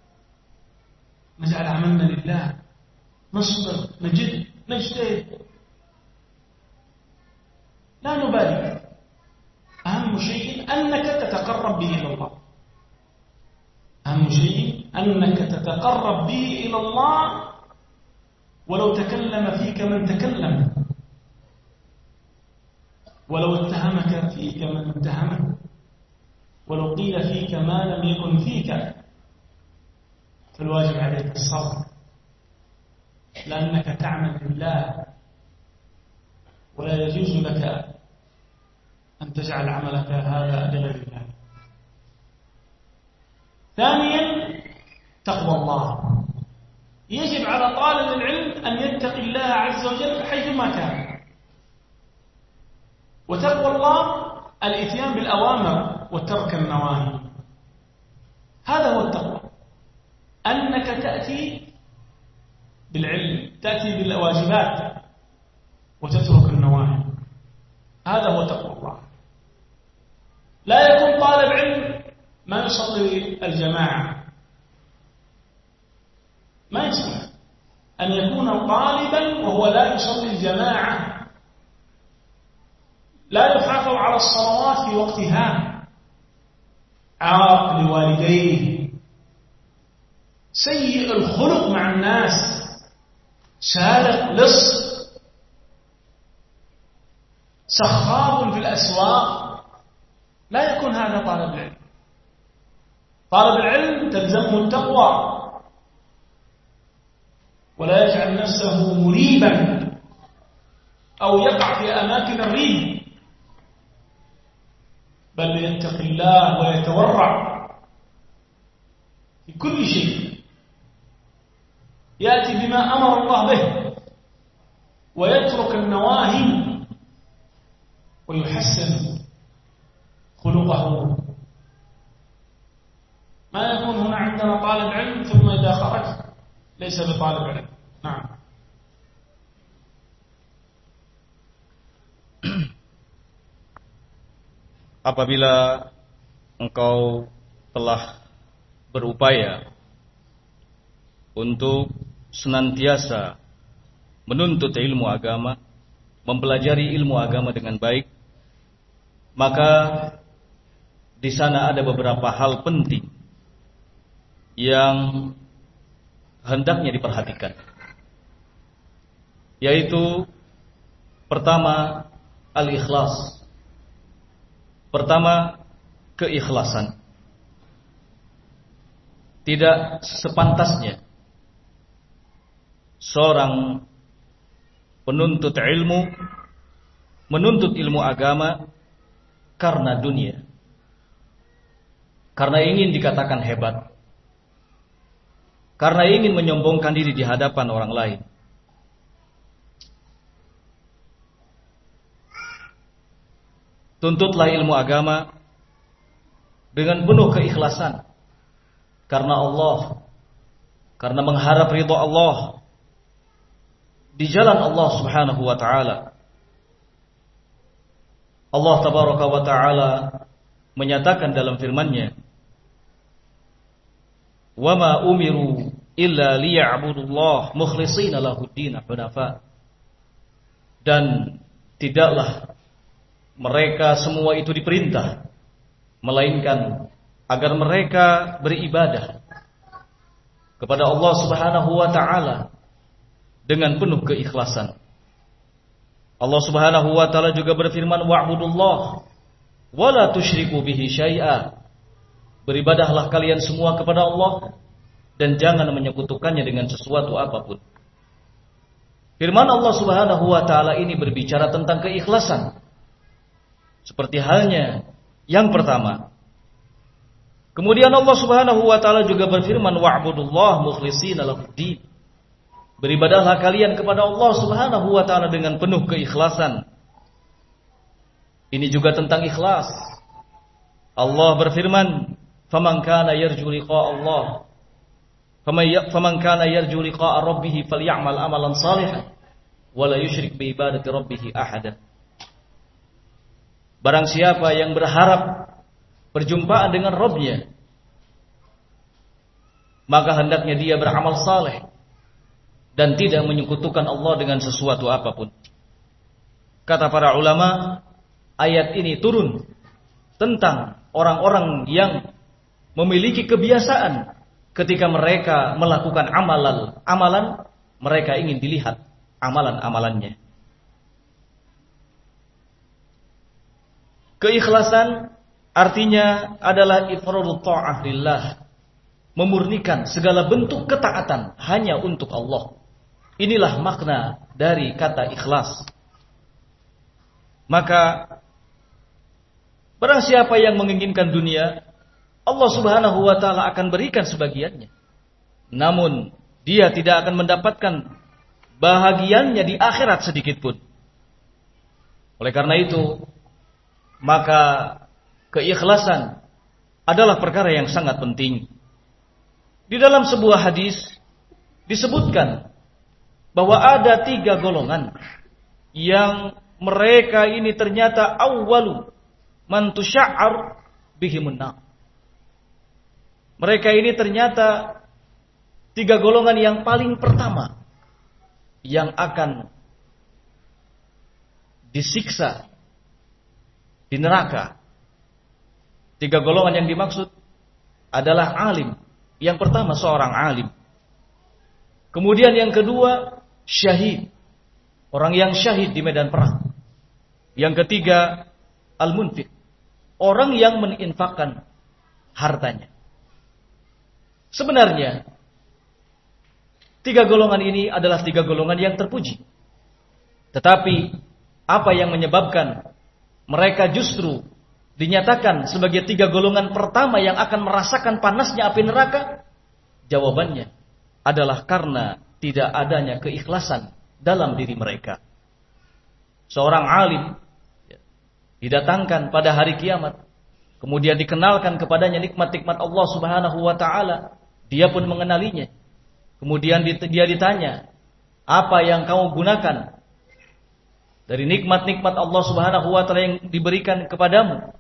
نجعل عملنا لله، نصبر، نجد، نجتهد، لا نبالي. أهم شيء أنك تتقرب به إلى الله، أهم شيء أنك تتقرب به إلى الله، ولو تكلم فيك من تكلم، ولو اتهمك فيك من اتهمك، ولو قيل فيك ما لم يكن فيك، فالواجب عليك الصبر، لأنك تعمل لله، ولا يجوز لك أن تجعل عملك هذا لغير الله. ثانيا تقوى الله، يجب على طالب العلم أن يتقي الله عز وجل حيثما كان. وتقوى الله الإتيان بالأوامر وترك النواهي، هذا هو التقوى، أنك تأتي بالعلم، تأتي بالواجبات وتترك النواهي، هذا هو تقوى الله. لا يكون طالب علم ما يصلي الجماعة، ما يصلح أن يكون طالبا وهو لا يصلي الجماعة، لا يحافظ على الصلوات في وقتها، عاق لوالديه، سيء الخلق مع الناس، سارق، لص، سخاب في الأسواق، لا يكون هذا طالب العلم. طالب العلم تلزمه التقوى، ولا يجعل نفسه مريبا أو يقع في أماكن الريب، بل يتقي الله ويتورع في كل شيء، يأتي بما أمر الله به ويترك النواهي ويحسن خلقه. ما يكون هنا عندنا طالب علم ثم إذا خرج ليس بطالب علم، apabila engkau telah berupaya untuk senantiasa menuntut ilmu agama, mempelajari ilmu agama dengan baik, maka di sana ada beberapa hal penting yang hendaknya diperhatikan. Yaitu pertama, al-ikhlas. Pertama, keikhlasan. Tidak sepantasnya seorang penuntut ilmu menuntut ilmu agama karena dunia, karena ingin dikatakan hebat, karena ingin menyombongkan diri di hadapan orang lain. Tuntutlah ilmu agama dengan penuh keikhlasan karena Allah, karena mengharap ridha Allah, di jalan Allah Subhanahu wa taala. Allah tabaraka wa taala menyatakan dalam firman-Nya, "Wa ma umiru illa liya'budullaha mukhlishina lahud-din hunafa." Dan tidaklah mereka semua itu diperintah melainkan agar mereka beribadah kepada Allah Subhanahu wa taala dengan penuh keikhlasan. Allah Subhanahu wa taala juga berfirman, "Wa'budullah wa la tusyriku bihi syai'a." Beribadahlah kalian semua kepada Allah dan jangan menyekutukannya dengan sesuatu apapun. Firman Allah Subhanahu wa taala ini berbicara tentang keikhlasan. Seperti halnya yang pertama. Kemudian Allah Subhanahu wa taala juga berfirman, "Wa'budullah mukhlishina lahud-din." Beribadahlah kalian kepada Allah Subhanahu wa taala dengan penuh keikhlasan. Ini juga tentang ikhlas. Allah berfirman, "Faman kana yarju liqa'a Allah, faman kana yarju liqa'a rabbih falyamal amalan shalihan wa la yusyrik bi ibadati rabbih ahada." Barang siapa yang berharap perjumpaan dengan Rabb-Nya, maka hendaknya dia beramal saleh dan tidak menyekutukan Allah dengan sesuatu apapun. Kata para ulama, ayat ini turun tentang orang-orang yang memiliki kebiasaan ketika mereka melakukan amalan, amalan mereka ingin dilihat amalan-amalannya. Keikhlasan artinya adalah ifradut ta'ah lillah, memurnikan segala bentuk ketaatan hanya untuk Allah. Inilah makna dari kata ikhlas. Maka barang siapa yang menginginkan dunia, Allah Subhanahu wa taala akan berikan sebagiannya. Namun dia tidak akan mendapatkan bahagiannya di akhirat sedikit pun. Oleh karena itu, maka keikhlasan adalah perkara yang sangat penting. Di dalam sebuah hadis disebutkan bahwa ada tiga golongan yang mereka ini ternyata awwalu man tusya'ar bihimun nar. Mereka ini ternyata tiga golongan yang paling pertama yang akan disiksa di neraka. Tiga golongan yang dimaksud adalah alim. Yang pertama seorang alim. Kemudian yang kedua syahid, orang yang syahid di medan perang. Yang ketiga al-munfiq, orang yang menginfakkan hartanya. Sebenarnya tiga golongan ini adalah tiga golongan yang terpuji. Tetapi apa yang menyebabkan mereka justru dinyatakan sebagai tiga golongan pertama yang akan merasakan panasnya api neraka? Jawabannya adalah karena tidak adanya keikhlasan dalam diri mereka. Seorang alim didatangkan pada hari kiamat, kemudian dikenalkan kepadanya nikmat-nikmat Allah Subhanahu wa taala, dia pun mengenalinya. Kemudian dia ditanya, "Apa yang kamu gunakan dari nikmat-nikmat Allah Subhanahu wa taala yang diberikan kepadamu?"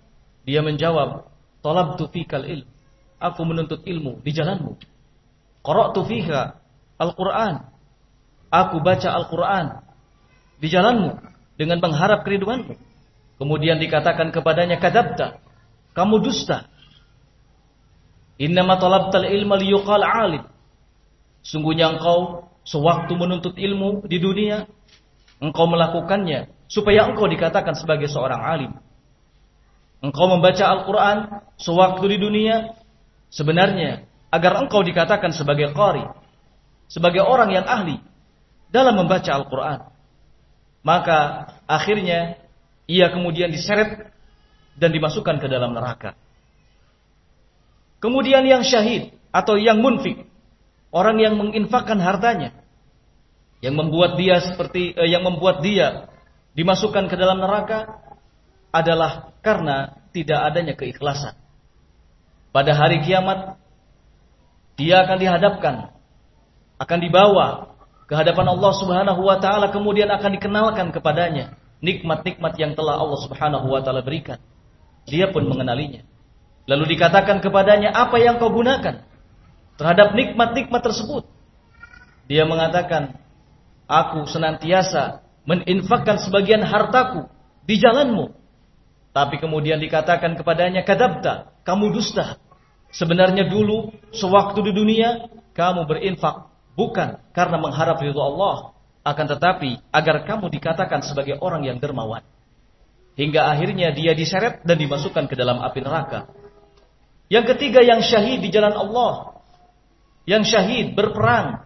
Dia menjawab, talabtu fikal ilm. Aku menuntut ilmu di jalanmu. Qara'tu fika Al-Quran. Aku baca Al-Quran di jalanmu dengan mengharap keriduanmu. Kemudian dikatakan kepadanya, kadzabta, kamu dusta. Innama talabtal ilma liyuqal alim. Sungguhnya engkau sewaktu menuntut ilmu di dunia, engkau melakukannya supaya engkau dikatakan sebagai seorang alim. Engkau membaca Al-Quran sewaktu di dunia, sebenarnya agar engkau dikatakan sebagai qari, sebagai orang yang ahli dalam membaca Al-Quran. Maka akhirnya ia kemudian diseret dan dimasukkan ke dalam neraka. Kemudian yang syahid atau yang munfik, orang yang menginfakkan hartanya, yang membuat dia seperti eh, yang membuat dia dimasukkan ke dalam neraka adalah karena tidak adanya keikhlasan. Pada hari kiamat dia akan dihadapkan, akan dibawa ke hadapan Allah Subhanahu wa taala, kemudian akan dikenalkan kepadanya nikmat-nikmat yang telah Allah Subhanahu wa taala berikan. Dia pun mengenalinya. Lalu dikatakan kepadanya, apa yang kau gunakan terhadap nikmat-nikmat tersebut? Dia mengatakan, aku senantiasa meninfakkan sebagian hartaku di jalanmu. Tapi kemudian dikatakan kepadanya, kadzabta, kamu dusta. Sebenarnya dulu sewaktu di dunia kamu berinfak bukan karena mengharap ridha Allah, akan tetapi agar kamu dikatakan sebagai orang yang dermawan. Hingga akhirnya dia diseret dan dimasukkan ke dalam api neraka. Yang ketiga, yang syahid di jalan Allah, yang syahid berperang,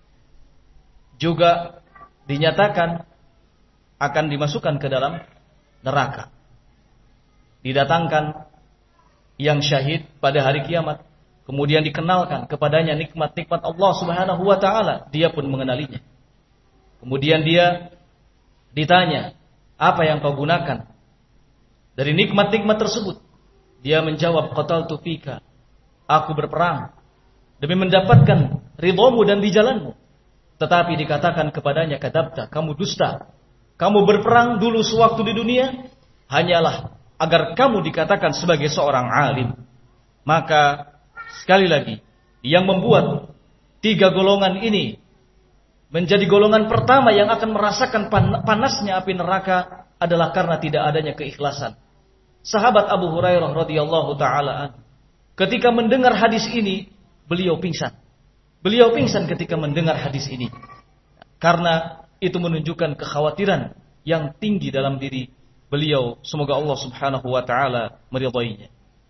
juga dinyatakan akan dimasukkan ke dalam neraka. Didatangkan yang syahid pada hari kiamat, kemudian dikenalkan kepadanya nikmat-nikmat Allah Subhanahu wa taala, dia pun mengenalinya. Kemudian dia ditanya, apa yang kau gunakan dari nikmat-nikmat tersebut? Dia menjawab, qataltu fika, aku berperang demi mendapatkan ridhamu dan di jalanmu. Tetapi dikatakan kepadanya, kadzabta, kamu dusta. Kamu berperang dulu sewaktu di dunia hanyalah agar kamu dikatakan sebagai seorang alim. Maka sekali lagi, yang membuat tiga golongan ini menjadi golongan pertama yang akan merasakan panasnya api neraka adalah karena tidak adanya keikhlasan. Sahabat Abu Hurairah radhiyallahu taala ketika mendengar hadis ini, beliau pingsan. Beliau pingsan ketika mendengar hadis ini. Karena itu menunjukkan kekhawatiran yang tinggi dalam diri beliau. Semoga Allah Subhanahu wa taala meridainya.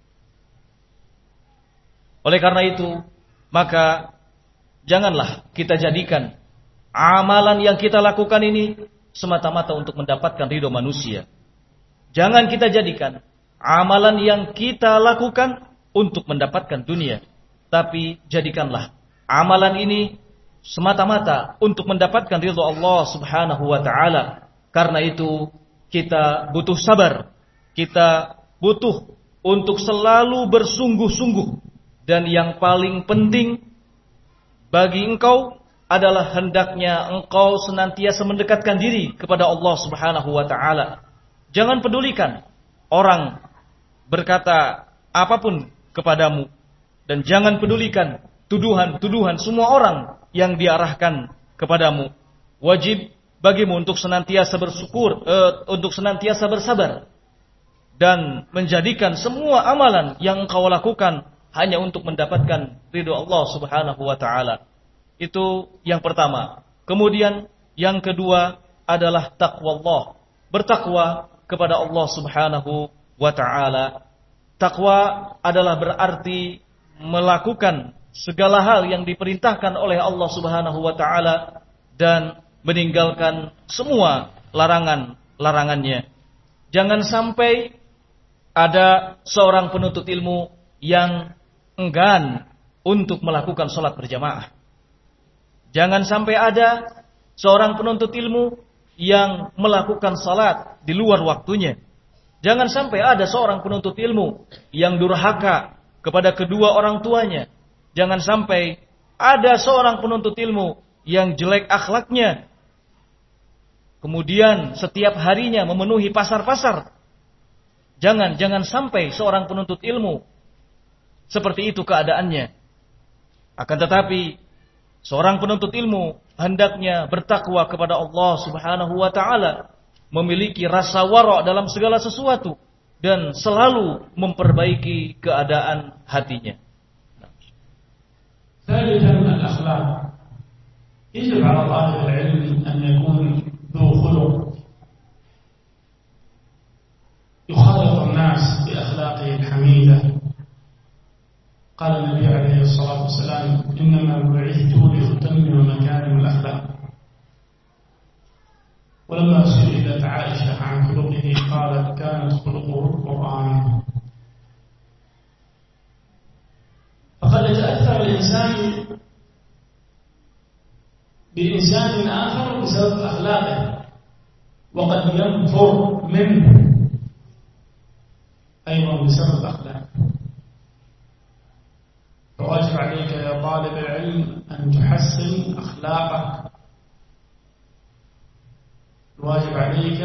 Oleh karena itu, maka janganlah kita jadikan amalan yang kita lakukan ini semata-mata untuk mendapatkan ridho manusia. Jangan kita jadikan amalan yang kita lakukan untuk mendapatkan dunia. Tapi jadikanlah amalan ini semata-mata untuk mendapatkan ridho Allah Subhanahu wa ta'ala. Karena itu kita butuh sabar. Kita butuh untuk selalu bersungguh-sungguh. Dan yang paling penting bagi engkau adalah hendaknya engkau senantiasa mendekatkan diri kepada Allah Subhanahu wa ta'ala. Jangan pedulikan orang berkata apapun kepadamu. Dan jangan pedulikan tuduhan-tuduhan semua orang yang diarahkan kepadamu. Wajib bagimu untuk senantiasa bersyukur, uh, untuk senantiasa bersabar. Dan menjadikan semua amalan yang engkau lakukan hanya untuk mendapatkan ridho Allah Subhanahu wa ta'ala. Itu yang pertama. Kemudian yang kedua adalah taqwa Allah. Bertakwa kepada Allah Subhanahu wa ta'ala. Takwa adalah berarti melakukan segala hal yang diperintahkan oleh Allah Subhanahu wa ta'ala dan meninggalkan semua larangan-larangannya. Jangan sampai ada seorang penuntut ilmu yang enggan untuk melakukan sholat berjamaah. Jangan sampai ada seorang penuntut ilmu yang melakukan sholat di luar waktunya. Jangan sampai ada seorang penuntut ilmu yang durhaka kepada kedua orang tuanya. Jangan sampai ada seorang penuntut ilmu yang jelek akhlaknya, kemudian setiap harinya memenuhi pasar-pasar. Jangan, jangan sampai seorang penuntut ilmu seperti itu keadaannya. Akan tetapi seorang penuntut ilmu hendaknya bertakwa kepada Allah Subhanahu wa taala, memiliki rasa wara' dalam segala sesuatu dan selalu memperbaiki keadaan hatinya. ثالثا الأخلاق. يجب على طالب العلم أن يكون ذو خلق يخالط الناس بأخلاقه الحميدة. قال النبي عليه الصلاة والسلام: إنما بعثت لأتمم مكارم الأخلاق. ولما سئلت عائشة عن خلقه قالت: كانت خلقه القرآن. فقد يتأثر الإنسان بإنسان آخر بسبب أخلاقه، وقد ينفر منه أيضا بسبب أخلاقه. فواجب عليك يا طالب العلم أن تحسن أخلاقك. الواجب عليك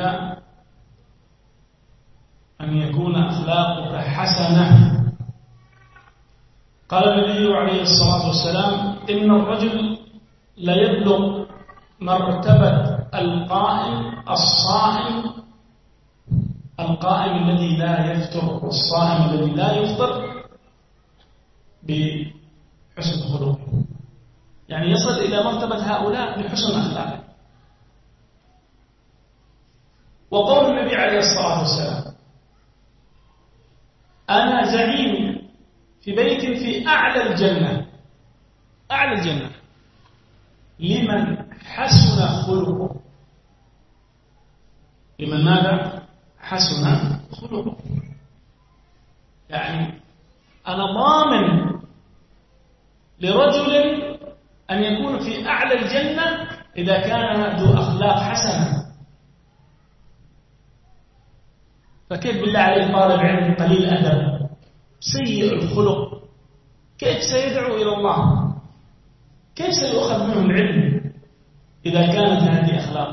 أن يكون أخلاقك حسنة. قال النبي عليه الصلاة والسلام: إن الرجل لا يبلغ مرتبة القائم الصائم القائم الذي لا يفطر والصائم الذي لا يفطر بحسن خلقه، يعني يصل إلى مرتبة هؤلاء بحسن أخلاقه. وقول النبي عليه الصلاة والسلام: أنا زعيم في بيت في أعلى الجنة، أعلى الجنة لمن حسن خلقه. لمن ماذا؟ حسن خلقه. يعني أنا ضامن لرجل أن يكون في أعلى الجنة إذا كان ذو أخلاق حسنة. فكيف بالله عليك طالب علم قليل أدب سيء الخلق، كيف سيدعو إلى الله؟ كيف سيؤخذ منه العلم إذا كانت هذه أخلاق؟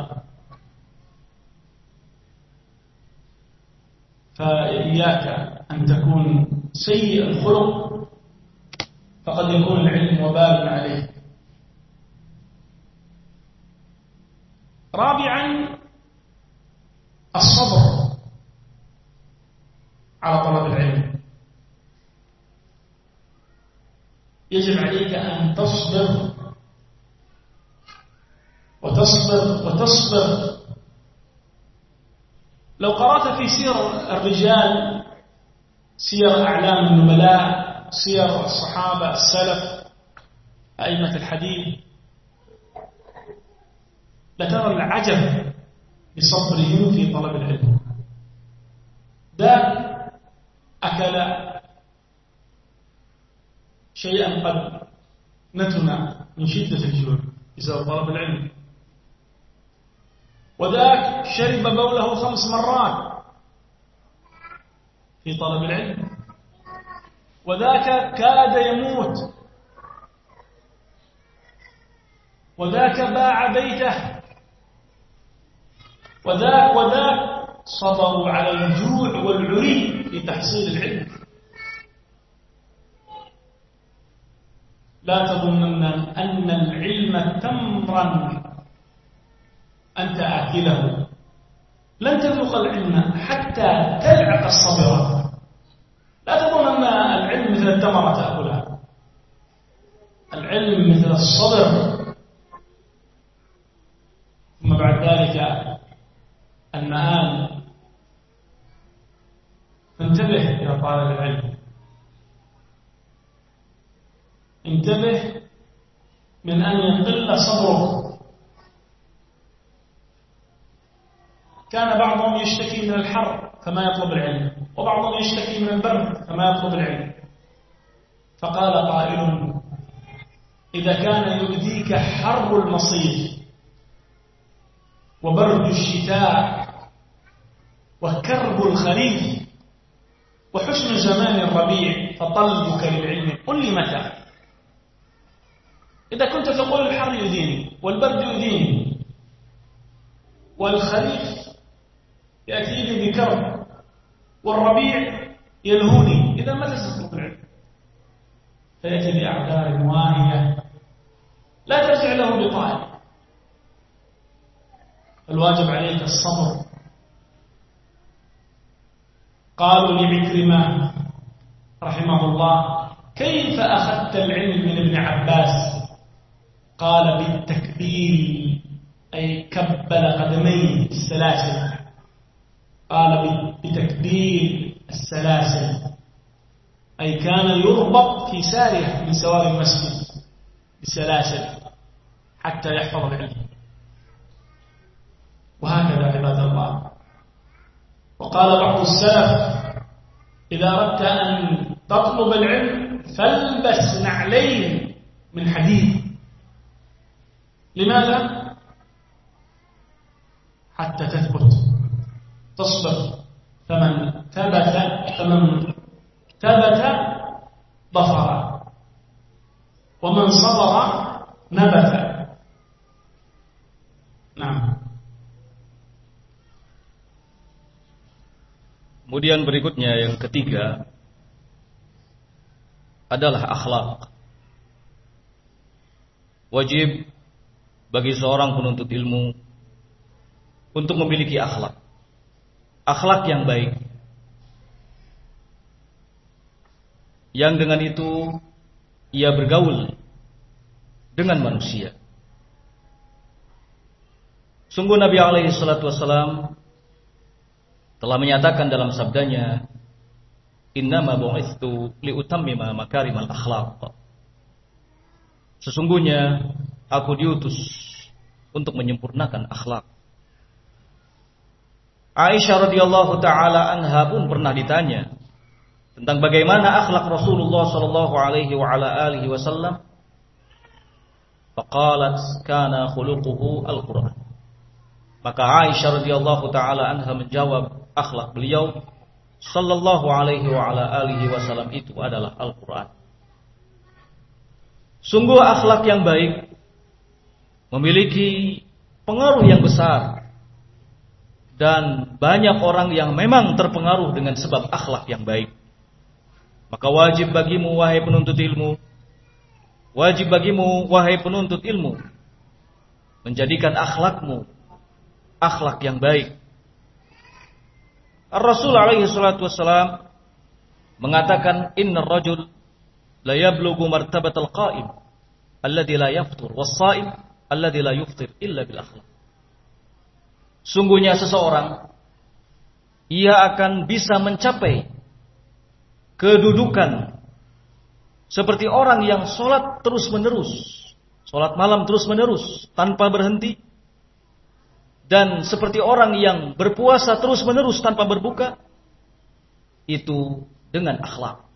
فإياك أن تكون سيء الخلق، فقد يكون العلم وبال عليك. رابعا الصبر على طلب العلم. يجب عليك أن تصبر وتصبر وتصبر. لو قرأت في سير الرجال، سير أعلام النبلاء، سير الصحابة السلف أئمة الحديث، لترى العجب بصبرهم في طلب العلم. ذاك أكل شيئا قد نتن من شدة الجوع بسبب طلب العلم، وذاك شرب بوله خمس مرات في طلب العلم، وذاك كاد يموت، وذاك باع بيته، وذاك وذاك صبروا على الجوع والعري في تحصيل العلم. لا تظنن أن العلم تمرا أنت آكله، لن تذوق العلم حتى تلعق الصبرات. لا تظن أن العلم مثل التمرة تأكلها، العلم مثل الصبر. ثم بعد ذلك المآل. فانتبه يا طالب العلم، انتبه من أن يقل صبرك. كان بعضهم يشتكي من الحر فما يطلب العلم، وبعضهم يشتكي من البرد فما يطلب العلم. فقال قائل: إذا كان يؤذيك حر المصيف وبرد الشتاء وكرب الخريف وحسن زمان الربيع فطلبك للعلم قل لي متى. إذا كنت تقول الحر يؤذيني والبرد يؤذيني والخريف يأتيني بكرب والربيع يلهوني، إذا متى ستطلب العلم؟ فيأتي بأعذار واهية لا ترجع له بطائل. الواجب عليك الصبر. قالوا لعكرمة رحمه الله: كيف أخذت العلم من ابن عباس؟ قال: بالتكبير، أي كبل قدميه السلاسل. قال: بتكبير السلاسل، أي كان يربط في سارية من سوار المسجد بسلاسل حتى يحفظ العلم. وهكذا عباد الله. وقال بعض السلف: إذا أردت أن تطلب العلم فالبس نعلين من حديد. لماذا؟ حتى تثبت تصبر. فمن ثبت فمن ثبت ظفر، ومن صبر نبت. نعم. Kemudian berikutnya yang ketiga adalah akhlak. Wajib bagi seorang penuntut ilmu untuk memiliki akhlak. Akhlak yang baik. Yang dengan itu ia bergaul dengan manusia. Sungguh Nabi alaihi salatu wassalam telah menyatakan dalam sabdanya, innama bu'itsu liutammima makarimal akhlaq. Sesungguhnya aku diutus untuk menyempurnakan akhlak. Aisyah radhiyallahu taala anha pun pernah ditanya tentang bagaimana akhlak Rasulullah sallallahu alaihi wa ala alihi wasallam. Faqalat kana khuluquhu al-Qur'an. Maka Aisyah radhiyallahu taala anha menjawab, akhlak beliau sallallahu alaihi wa ala alihi wasallam itu adalah Al-Qur'an. Sungguh akhlak yang baik memiliki pengaruh yang besar, dan banyak orang yang memang terpengaruh dengan sebab akhlak yang baik. Maka wajib bagimu wahai penuntut ilmu, wajib bagimu wahai penuntut ilmu menjadikan akhlakmu akhlak yang baik. Ar-Rasul alaihi salatu wassalam mengatakan, innar rajul la yablughu martabatal qa'im alladhi la yaftur was-sha'im alladhi la yuftir illa bil akhlaq. Sungguhnya seseorang ia akan bisa mencapai kedudukan seperti orang yang sholat terus-menerus, sholat malam terus-menerus tanpa berhenti, dan seperti orang yang berpuasa terus-menerus tanpa berbuka, itu dengan akhlak.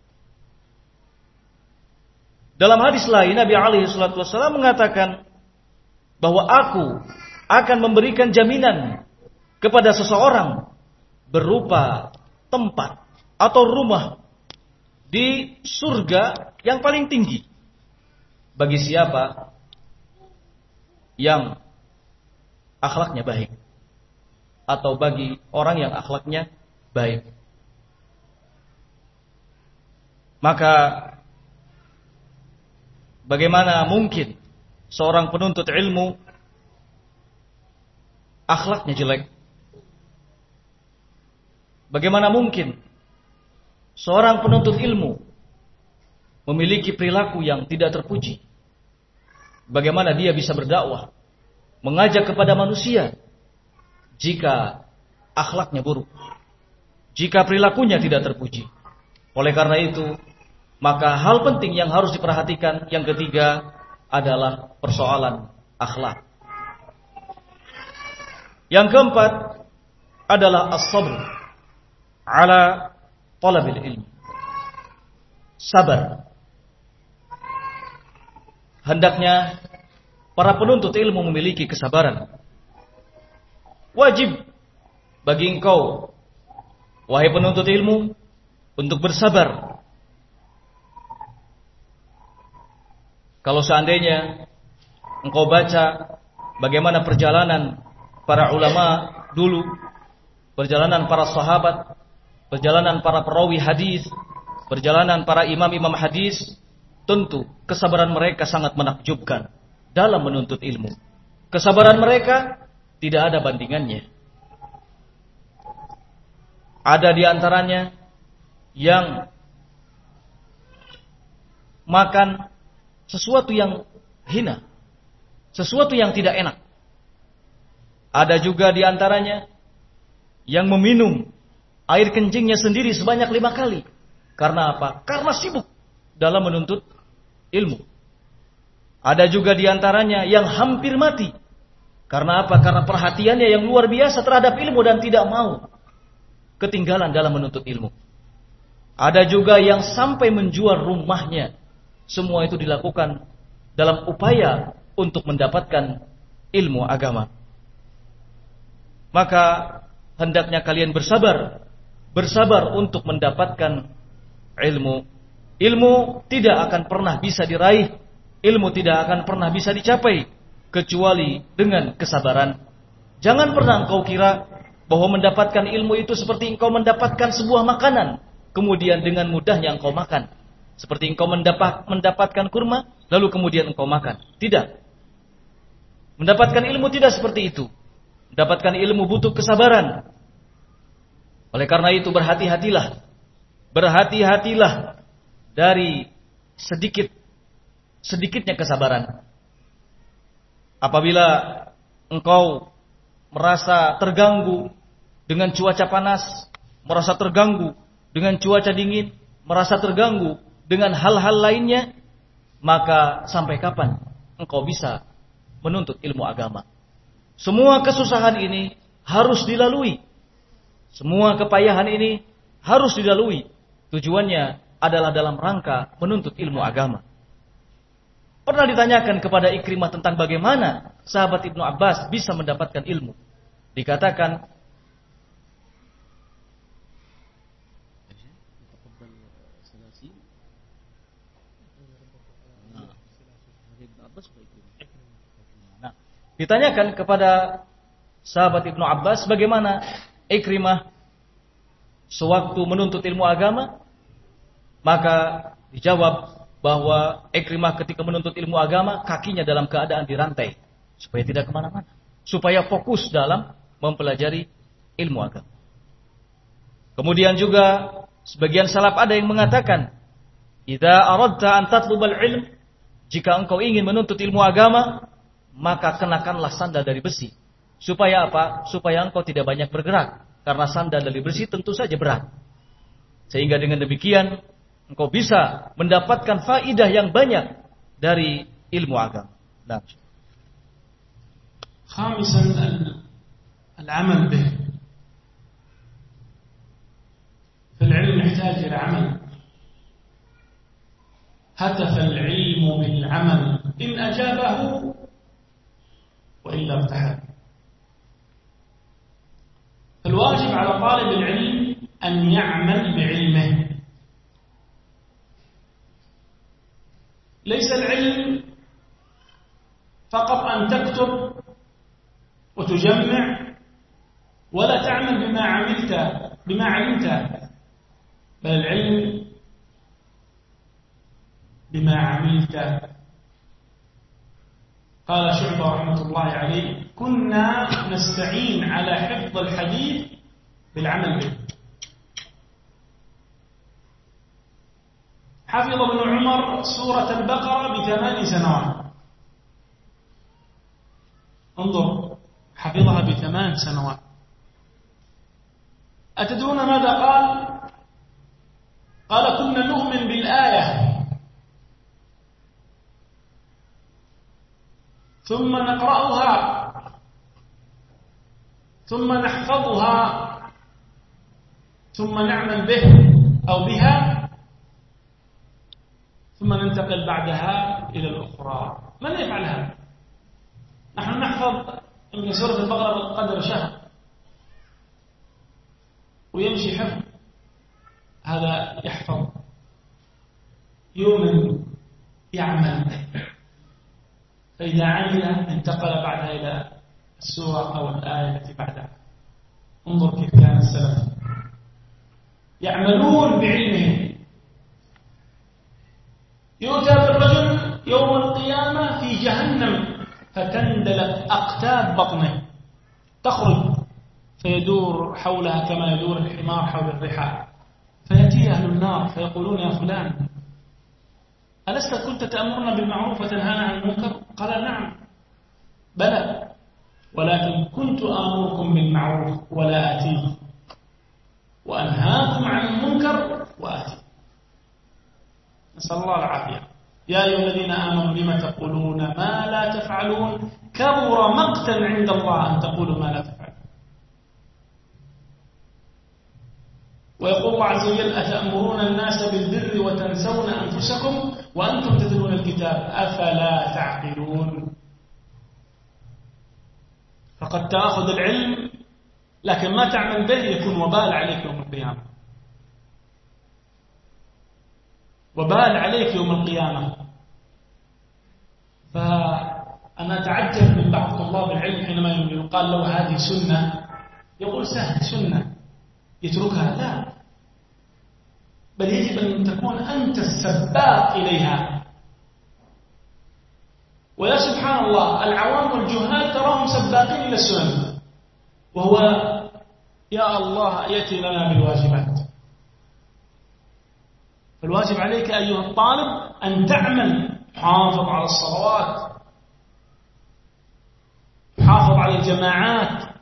Dalam hadis lain Nabi alaihi salatu wasallam mengatakan bahwa aku akan memberikan jaminan kepada seseorang berupa tempat atau rumah di surga yang paling tinggi bagi siapa yang akhlaknya baik, atau bagi orang yang akhlaknya baik. Maka bagaimana mungkin seorang penuntut ilmu akhlaknya jelek? Bagaimana mungkin seorang penuntut ilmu memiliki perilaku yang tidak terpuji? Bagaimana dia bisa berdakwah, mengajak kepada manusia jika akhlaknya buruk, jika perilakunya tidak terpuji? Oleh karena itu, maka hal penting yang harus diperhatikan yang ketiga adalah persoalan akhlak. Yang keempat adalah as-sabr ala talabil ilmi. Sabar. Hendaknya para penuntut ilmu memiliki kesabaran. Wajib bagi engkau, wahai penuntut ilmu, untuk bersabar. Kalau seandainya engkau baca bagaimana perjalanan para ulama dulu, perjalanan para sahabat, perjalanan para perawi hadis, perjalanan para imam-imam hadis, tentu kesabaran mereka sangat menakjubkan dalam menuntut ilmu. Kesabaran mereka tidak ada bandingannya. Ada di antaranya yang makan sesuatu yang hina, sesuatu yang tidak enak. Ada juga di antaranya yang meminum air kencingnya sendiri sebanyak lima kali. Karena apa? Karena sibuk dalam menuntut ilmu. Ada juga di antaranya yang hampir mati. Karena apa? Karena perhatiannya yang luar biasa terhadap ilmu dan tidak mau ketinggalan dalam menuntut ilmu. Ada juga yang sampai menjual rumahnya. Semua itu dilakukan dalam upaya untuk mendapatkan ilmu agama. Maka hendaknya kalian bersabar, bersabar untuk mendapatkan ilmu. Ilmu tidak akan pernah bisa diraih, ilmu tidak akan pernah bisa dicapai kecuali dengan kesabaran. Jangan pernah engkau kira bahwa mendapatkan ilmu itu seperti engkau mendapatkan sebuah makanan, kemudian dengan mudahnya engkau makan. Seperti engkau mendapat, mendapatkan kurma, lalu kemudian engkau makan. Tidak. Mendapatkan ilmu tidak seperti itu. Mendapatkan ilmu butuh kesabaran. Oleh karena itu berhati-hatilah. Berhati-hatilah dari sedikit sedikitnya kesabaran. Apabila engkau merasa terganggu dengan cuaca panas, merasa terganggu dengan cuaca dingin, merasa terganggu dengan hal-hal lainnya, maka sampai kapan engkau bisa menuntut ilmu agama? Semua kesusahan ini harus dilalui. Semua kepayahan ini harus dilalui. Tujuannya adalah dalam rangka menuntut ilmu agama. Pernah ditanyakan kepada Ikrimah tentang bagaimana sahabat Ibnu Abbas bisa mendapatkan ilmu. Dikatakan, nah, ditanyakan kepada sahabat Ibnu Abbas bagaimana Ikrimah sewaktu menuntut ilmu agama, maka dijawab bahwa Ikrimah ketika menuntut ilmu agama kakinya dalam keadaan dirantai supaya tidak kemana-mana, supaya fokus dalam mempelajari ilmu agama. Kemudian juga sebagian salaf ada yang mengatakan, "Idza aradta an tatlubal ilm," jika engkau ingin menuntut ilmu agama, maka kenakanlah sandal dari besi. Supaya apa? Supaya engkau tidak banyak bergerak. Karena sandal dari besi tentu saja berat. Sehingga dengan demikian engkau bisa mendapatkan faidah yang banyak dari ilmu agama. Nah. Khamisan al-amal bih. Fil ilm yahtaj ila amal. هتف العلم بالعمل إن أجابه وإلا ارتحل. فالواجب على طالب العلم أن يعمل بعلمه. ليس العلم فقط أن تكتب وتجمع ولا تعمل بما عملت بما علمت، بل العلم بما عملت. قال شعبة رحمة الله عليه: كنا نستعين على حفظ الحديث بالعمل به. حفظ ابن عمر سورة البقرة بثمان سنوات. انظر، حفظها بثمان سنوات. أتدرون ماذا قال؟ قال: كنا نؤمن بالآية ثم نقرأها ثم نحفظها ثم نعمل به أو بها ثم ننتقل بعدها إلى الأخرى. من يفعل هذا؟ نحن نحفظ من سورة البقرة بقدر شهر ويمشي حفظ. هذا يحفظ، يؤمن، يعمل، فإذا عمل انتقل بعدها إلى السورة أو الآية التي بعدها. انظر كيف كان السلف. يعملون بعلمهم. يؤتى بالرجل يوم القيامة في جهنم فتندلق أقتاب بطنه تخرج فيدور حولها كما يدور الحمار حول الرحى، فيأتي أهل النار فيقولون يا فلان ألست كنت تأمرنا بالمعروف وتنهانا عن المنكر؟ قال نعم بلى، ولكن كنت آمركم بالمعروف ولا آتيه، وأنهاكم عن المنكر وآتيه. نسأل الله العافية. يا أيها الذين آمنوا لم تقولون ما لا تفعلون كبر مقتا عند الله أن تقولوا ما لا تفعلون. ويقول الله عز وجل أتأمرون الناس بالبر وتنسون أنفسكم وأنتم تتلون الكتاب أفلا تعقلون. فقد تأخذ العلم لكن ما تعمل به يكون وبال عليك يوم القيامة، وبال عليك يوم القيامة. فأنا أتعجب من بعض طلاب العلم حينما يقال له هذه سنة يقول سهل سنة يتركها، لا، بل يجب أن تكون أنت السباق إليها. ويا سبحان الله العوام والجهال تراهم سباقين إلى السنن، وهو يا الله يأتي لنا بالواجبات. فالواجب عليك أيها الطالب أن تعمل، حافظ على الصلوات، حافظ على الجماعات،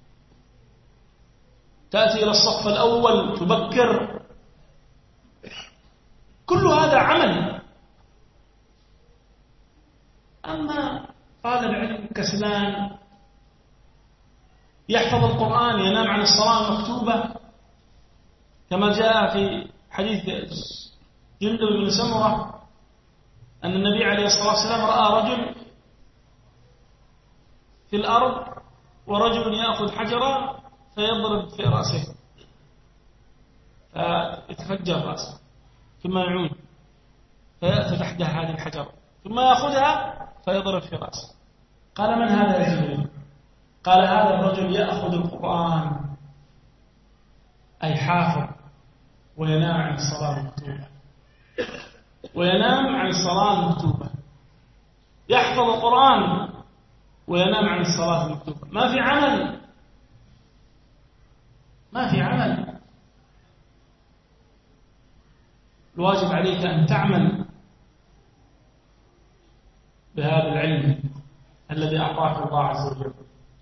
تأتي إلى الصف الأول تبكر، كل هذا عمل. أما طالب علم كسلان يحفظ القرآن ينام عن الصلاة المكتوبة، كما جاء في حديث جندب بن سمرة أن النبي عليه الصلاة والسلام رأى رجل في الأرض ورجل يأخذ حجرا فيضرب في رأسه فيتفجر رأسه ثم يعود فيأخذ تحتها هذه الحجرة ثم يأخذها فيضرب في رأسه. قال من هذا يا جبريل؟ قال هذا الرجل يأخذ القرآن أي حافظ وينام عن الصلاة المكتوبة، وينام عن الصلاة المكتوبة، يحفظ القرآن وينام عن الصلاة المكتوبة. ما في عمل، ما في عمل. الواجب عليك أن تعمل بهذا العلم الذي أعطاك الله عز وجل.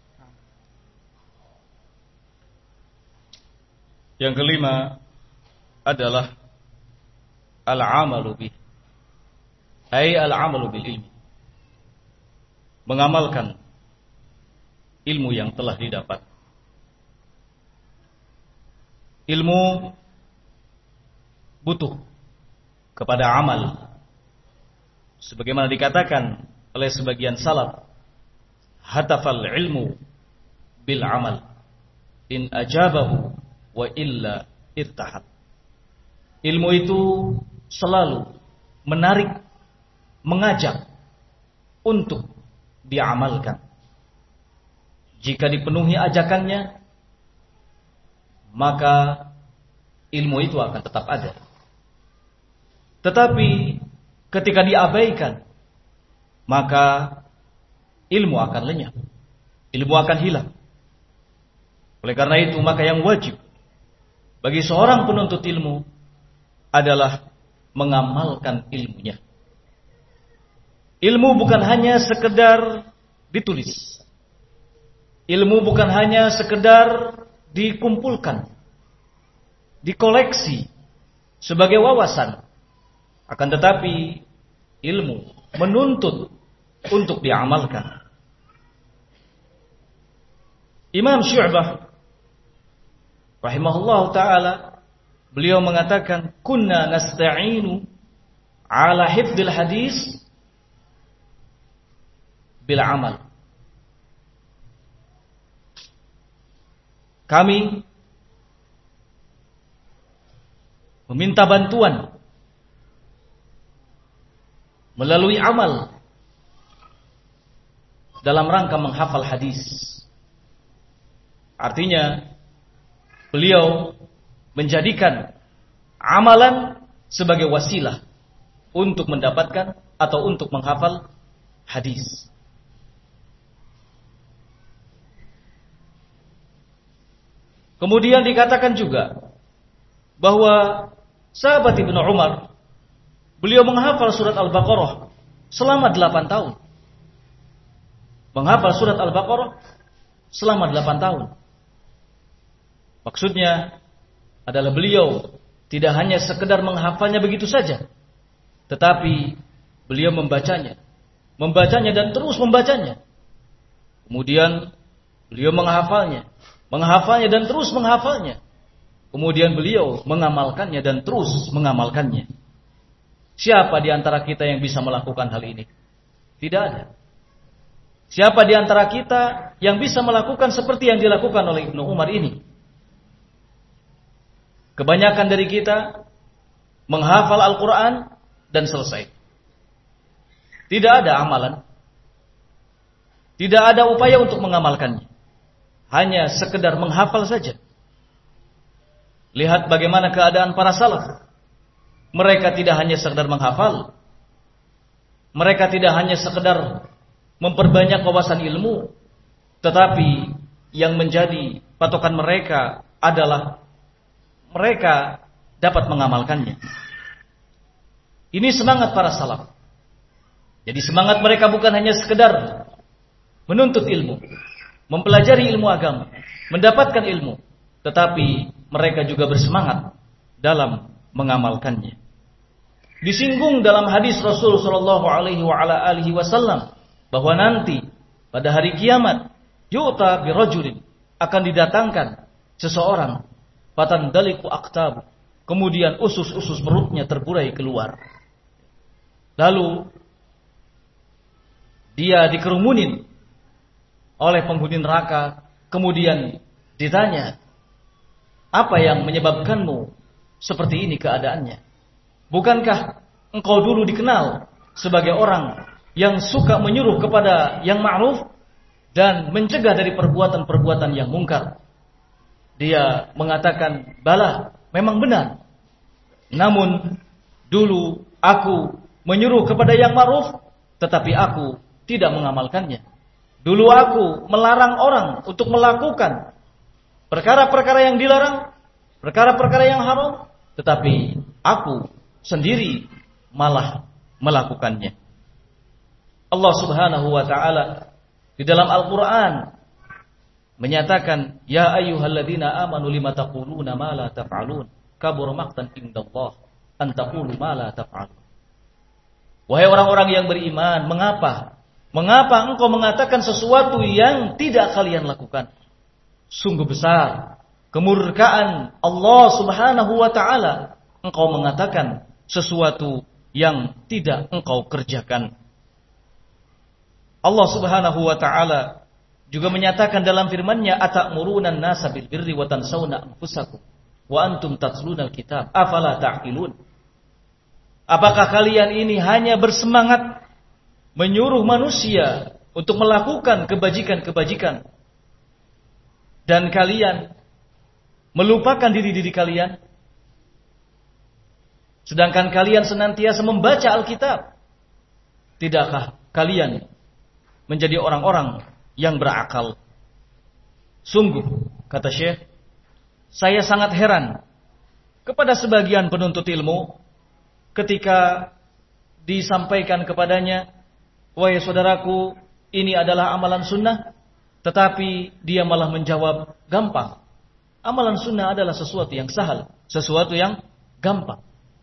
Yang kelima adalah al-amalu bih, ay al-amalu bil ilmi, mengamalkan ilmu yang telah didapat. Ilmu butuh kepada amal, sebagaimana dikatakan oleh sebagian salaf, hatafal ilmu bil amal in ajabahu wa illa irtahat. Ilmu itu selalu menarik, mengajak untuk diamalkan. Jika dipenuhi ajakannya, maka ilmu itu akan tetap ada. Tetapi ketika diabaikan, maka ilmu akan lenyap, ilmu akan hilang. Oleh karena itu, maka yang wajib bagi seorang penuntut ilmu adalah mengamalkan ilmunya. Ilmu bukan hanya sekedar ditulis. Ilmu bukan hanya sekedar dikumpulkan, dikoleksi sebagai wawasan. Akan tetapi ilmu menuntut untuk diamalkan. Imam Syu'bah rahimahullah ta'ala, beliau mengatakan, kunna nasta'inu ala hifdzil hadis bil amal. Kami meminta bantuan melalui amal dalam rangka menghafal hadis. Artinya beliau menjadikan amalan sebagai wasilah untuk mendapatkan atau untuk menghafal hadis. Kemudian dikatakan juga bahwa sahabat Ibnu Umar, beliau menghafal surat Al-Baqarah selama delapan tahun. Menghafal surat Al-Baqarah selama delapan tahun. Maksudnya adalah beliau tidak hanya sekedar menghafalnya begitu saja, tetapi beliau membacanya, membacanya dan terus membacanya. Kemudian beliau menghafalnya, menghafalnya dan terus menghafalnya. Kemudian beliau mengamalkannya dan terus mengamalkannya. Siapa di antara kita yang bisa melakukan hal ini? Tidak ada. Siapa di antara kita yang bisa melakukan seperti yang dilakukan oleh Ibnu Umar ini? Kebanyakan dari kita menghafal Al-Quran dan selesai. Tidak ada amalan. Tidak ada upaya untuk mengamalkannya. Hanya sekedar menghafal saja. Lihat bagaimana keadaan para salaf. Mereka tidak hanya sekedar menghafal. Mereka tidak hanya sekedar memperbanyak wawasan ilmu. Tetapi yang menjadi patokan mereka adalah mereka dapat mengamalkannya. Ini semangat para salaf. Jadi semangat mereka bukan hanya sekedar menuntut ilmu, mempelajari ilmu agama, mendapatkan ilmu, tetapi mereka juga bersemangat dalam mengamalkannya. Disinggung dalam hadis Rasul sallallahu alaihi wa ala alihi wasallam bahwa nanti pada hari kiamat yu'ta birajulin, akan didatangkan seseorang, fatandaliku aqtab, kemudian usus-usus perutnya terburai keluar. Lalu dia dikerumunin oleh penghuni neraka, kemudian ditanya, apa yang menyebabkanmu seperti ini keadaannya? Bukankah engkau dulu dikenal sebagai orang yang suka menyuruh kepada yang ma'ruf dan mencegah dari perbuatan-perbuatan yang mungkar? Dia mengatakan, bala, memang benar. Namun dulu aku menyuruh kepada yang ma'ruf, tetapi aku tidak mengamalkannya. Dulu aku melarang orang untuk melakukan perkara-perkara yang dilarang, perkara-perkara yang haram, tetapi aku sendiri malah melakukannya. Allah Subhanahu wa taala di dalam Al-Qur'an menyatakan, ya ayyuhalladzina amanu lima taquluna ma la taf'alun, kabura maqtan indallah an taqulu ma la taf'alun. Wahai orang-orang yang beriman, mengapa? Mengapa engkau mengatakan sesuatu yang tidak kalian lakukan? Sungguh besar kemurkaan Allah Subhanahu wa taala engkau mengatakan sesuatu yang tidak engkau kerjakan. Allah Subhanahu wa taala juga menyatakan dalam firman-Nya, atamuruna an-nasa bil birri wa tansawna anfusakum wa antum tatluna al-kitab afala ta'qilun. Apakah kalian ini hanya bersemangat menyuruh manusia untuk melakukan kebajikan-kebajikan dan kalian melupakan diri-diri kalian, sedangkan kalian senantiasa membaca Alkitab? Tidakkah kalian menjadi orang-orang yang berakal? Sungguh, kata Syekh, saya sangat heran kepada sebagian penuntut ilmu ketika disampaikan kepadanya, wahai saudaraku, ini adalah amalan sunnah, tetapi dia malah menjawab gampang. Amalan sunnah adalah sesuatu yang sahal, sesuatu yang gampang.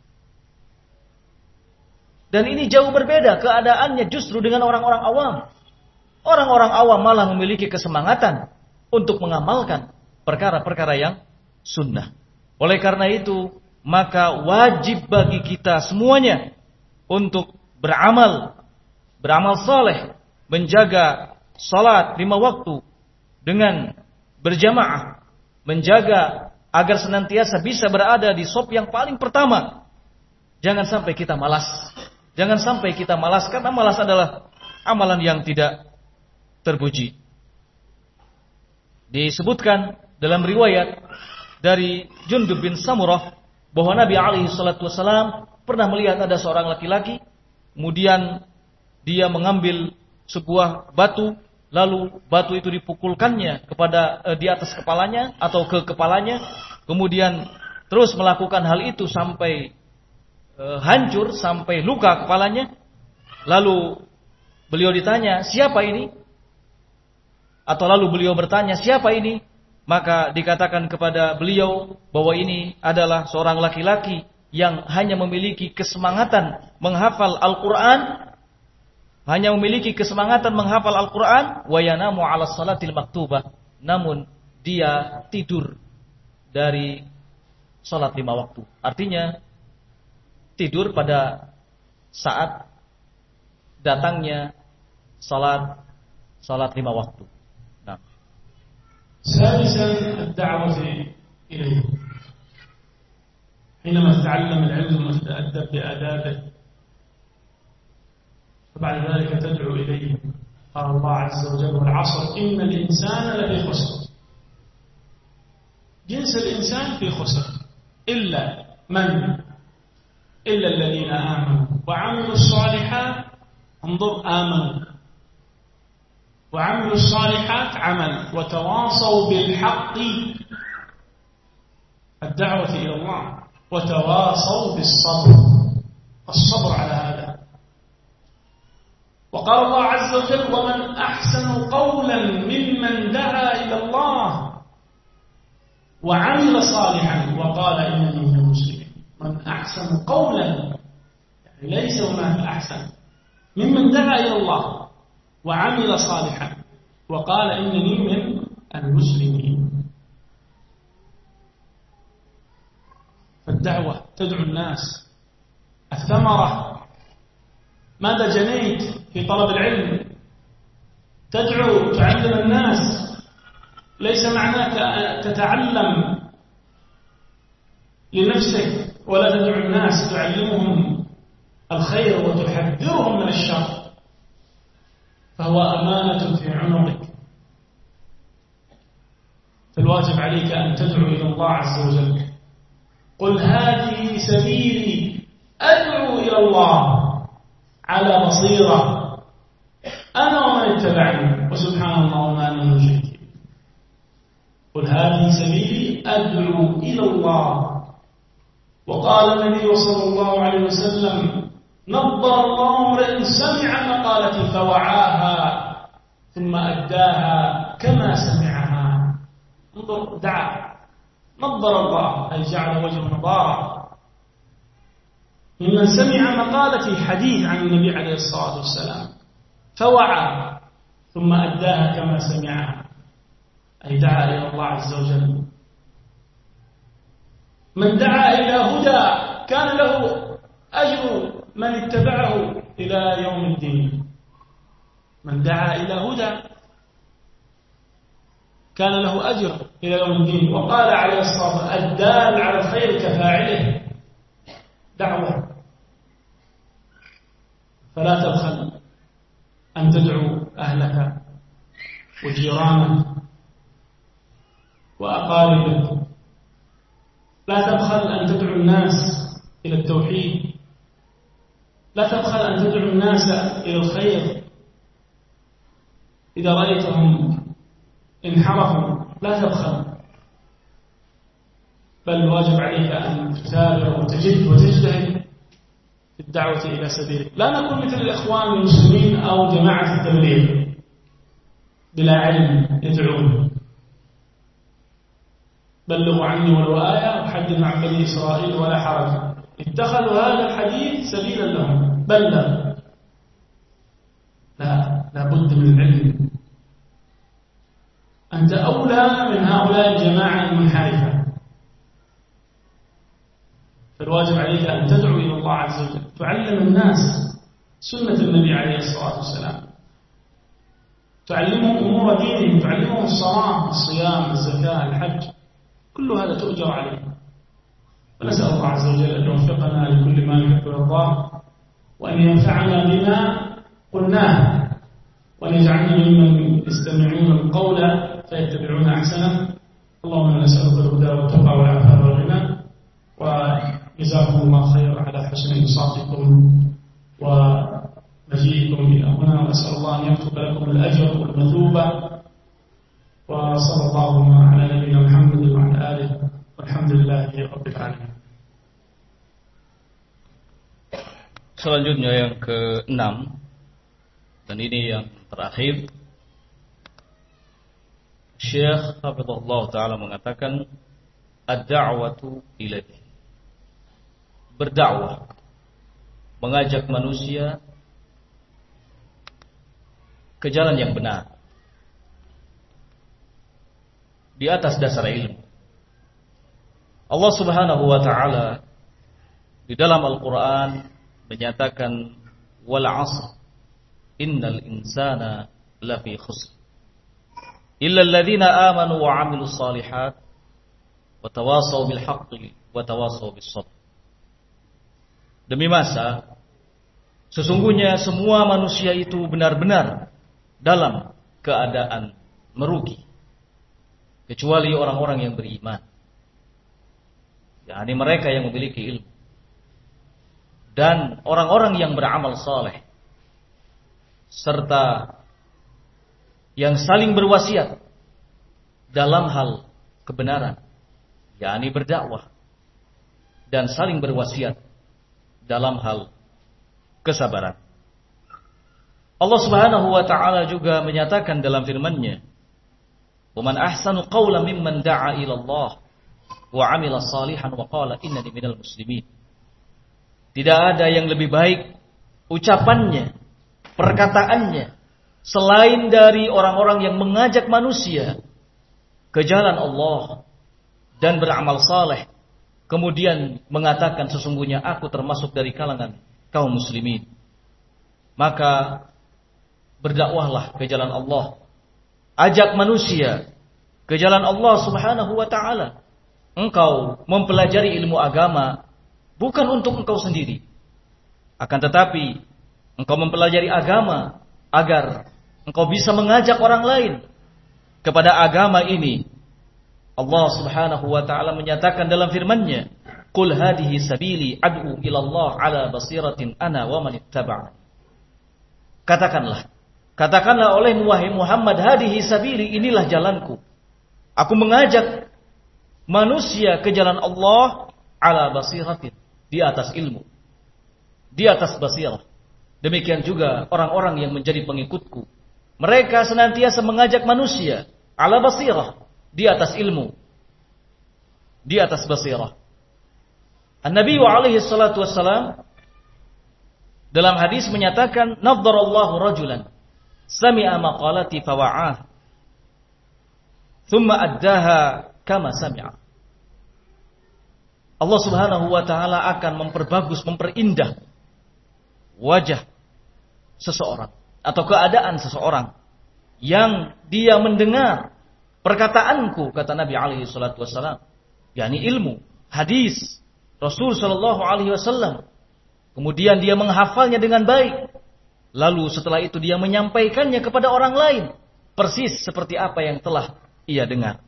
Dan ini jauh berbeda keadaannya justru dengan orang-orang awam. Orang-orang awam malah memiliki kesemangatan untuk mengamalkan perkara-perkara yang sunnah. Oleh karena itu, maka wajib bagi kita semuanya untuk beramal, beramal saleh, menjaga salat lima waktu dengan berjamaah, menjaga agar senantiasa bisa berada di shaf yang paling pertama. Jangan sampai kita malas. Jangan sampai kita malas, karena malas adalah amalan yang tidak terpuji. Disebutkan dalam riwayat dari Jundub bin Samurah bahwa Nabi alaihi salatu wasallam pernah melihat ada seorang laki-laki, kemudian dia mengambil sebuah batu, lalu batu itu dipukulkannya kepada eh, di atas kepalanya atau ke kepalanya, kemudian terus melakukan hal itu sampai eh, hancur, sampai luka kepalanya. Lalu beliau ditanya, siapa ini? Atau lalu beliau bertanya, siapa ini? Maka dikatakan kepada beliau bahwa ini adalah seorang laki-laki yang hanya memiliki kesemangatan menghafal Al-Quran, hanya memiliki kesemangatan menghafal Al-Quran, wa yanamu ala salatil maktubah, namun dia tidur dari salat lima waktu. Artinya tidur pada saat datangnya salat salat lima waktu. Nah. سادسا الدعوة إليه حينما تتعلم العلم وتتأدب بآدابه فبعد ذلك تدعو إليه. قال الله عز وجل والعصر إن الإنسان لفي خسر. جنس الإنسان في خسر إلا من إلا الذين آمنوا وعملوا الصالحات. انظر آمنوا وعملوا الصالحات عمل وتواصوا بالحق الدعوة إلى الله وتواصوا بالصبر الصبر على هذا. وقال الله عز وجل ومن أحسن قولا ممن دعا إلى الله وعمل صالحا وقال إنني من المسلمين. من أحسن قولا يعني ليس هناك أحسن ممن دعا إلى الله وعمل صالحا وقال إنني من المسلمين. فالدعوة تدعو الناس. الثمرة ماذا جنيت في طلب العلم؟ تدعو تعلم الناس. ليس معناك تتعلم لنفسك ولا تدعو الناس تعلمهم الخير وتحذرهم من الشر، فهو أمانة في عنقك. فالواجب عليك أن تدعو إلى الله عز وجل. قل هذه سبيلي أدعو إلى الله على بصيرة أنا ومن اتبعني وسبحان الله وما أنا من المشركين. قل هذه سبيلي أدعو إلى الله. وقال النبي صلى الله عليه وسلم نظر الله امرئ سمع مقالتي فوعاها ثم أداها كما سمعها. انظر دعا نظر الله أي جعل وجه نظارة ممن سمع مقالتي حديث عن النبي عليه الصلاة والسلام فوعى ثم أداها كما سمعها أي دعا إلى الله عز وجل. من دعا إلى هدى كان له أجر من اتبعه إلى يوم الدين. من دعا إلى هدى كان له أجر إلى يوم الدين. وقال عليه الصلاة والسلام الدال على الخير كفاعله. دعوة فلا تبخل أن تدعو أهلك وجيرانك وأقاربك. لا تبخل أن تدعو الناس إلى التوحيد. لا تبخل أن تدعو الناس إلى الخير. إذا رأيتهم انحرفوا لا تبخل، بل الواجب عليك أن تثابر وتجد وتجتهد في الدعوة إلى سبيله. لا نكون مثل الإخوان المسلمين أو جماعة التبليغ بلا علم يدعون. بلغوا عني ولو آية وحدث عن بني إسرائيل ولا حرج. اتخذوا هذا الحديث سبيلا لهم. بلغ. لا لابد من العلم. أنت أولى من هؤلاء الجماعة المنحرفة. فالواجب عليك أن تدعو إلى الله عز وجل، تعلم الناس سنة النبي عليه الصلاة والسلام، تعلمهم أمور دينهم، تعلمهم الصلاة الصيام الزكاة الحج، كل هذا تؤجر عليه. ونسأل الله عز وجل أن يوفقنا لكل ما يحب ويرضاه، وأن ينفعنا بما قلناه، وأن يجعلنا ممن يستمعون القول فيتبعون أحسنه. اللهم نسألك الهدى والتقى حسن إنصاتكم ومجيئكم إلى هنا، وأسأل الله أن يكتب لكم الأجر والمثوبة، وصلى الله على نبينا محمد وعلى آله والحمد لله رب العالمين. Selanjutnya yang keenam, dan ini yang terakhir, Syekh Hafizahullah Ta'ala mengatakan ad-da'watu ilaihi, berdakwah, mengajak manusia ke jalan yang benar di atas dasar ilmu. Allah Subhanahu wa Ta'ala di dalam Al-Quran menyatakan wal 'asr innal insana lafi khusr illa alladhina amanu wa 'amilus shalihat wa tawasaw bil haqqi wa tawasaw bis sabr. Demi masa, sesungguhnya semua manusia itu benar-benar dalam keadaan merugi, kecuali orang-orang yang beriman, yakni mereka yang memiliki ilmu, dan orang-orang yang beramal saleh, serta yang saling berwasiat dalam hal kebenaran, yakni berdakwah, dan saling berwasiat dalam hal kesabaran. Allah Subhanahu wa Ta'ala juga menyatakan dalam firman-Nya, "Wa man ahsanu qawlan mimman da'a ila Allah wa 'amila shalihan wa qala innani minal muslimin." Tidak ada yang lebih baik ucapannya, perkataannya, selain dari orang-orang yang mengajak manusia ke jalan Allah dan beramal saleh, kemudian mengatakan sesungguhnya aku termasuk dari kalangan kaum muslimin. Maka berdakwahlah ke jalan Allah, ajak manusia ke jalan Allah Subhanahu wa Ta'ala. Engkau mempelajari ilmu agama bukan untuk engkau sendiri, akan tetapi engkau mempelajari agama agar engkau bisa mengajak orang lain kepada agama ini. Allah Subhanahu wa Ta'ala menyatakan dalam firman-Nya, "Qul hadhihi sabili ad'u ila Allah 'ala basiratin ana wa man ittaba'ani." Katakanlah, katakanlah oleh wahai Muhammad, hadhihi sabili, inilah jalanku. Aku mengajak manusia ke jalan Allah 'ala basiratin, di atas ilmu, di atas basirah. Demikian juga orang-orang yang menjadi pengikutku, mereka senantiasa mengajak manusia 'ala basirah, di atas ilmu, di atas basirah. An-Nabi alaihi salatu wassalam dalam hadis menyatakan, "Nadharallahu rajulan sami'a maqalati fawa'ah thumma addaha kama sami'a." Allah Subhanahu wa Ta'ala akan memperbagus, memperindah wajah seseorang atau keadaan seseorang yang dia mendengar perkataanku, kata Nabi alaihi salatu wassalam, yakni ilmu, hadis Rasul sallallahu alaihi wasallam. Kemudian dia menghafalnya dengan baik. Lalu setelah itu dia menyampaikannya kepada orang lain, persis seperti apa yang telah ia dengar.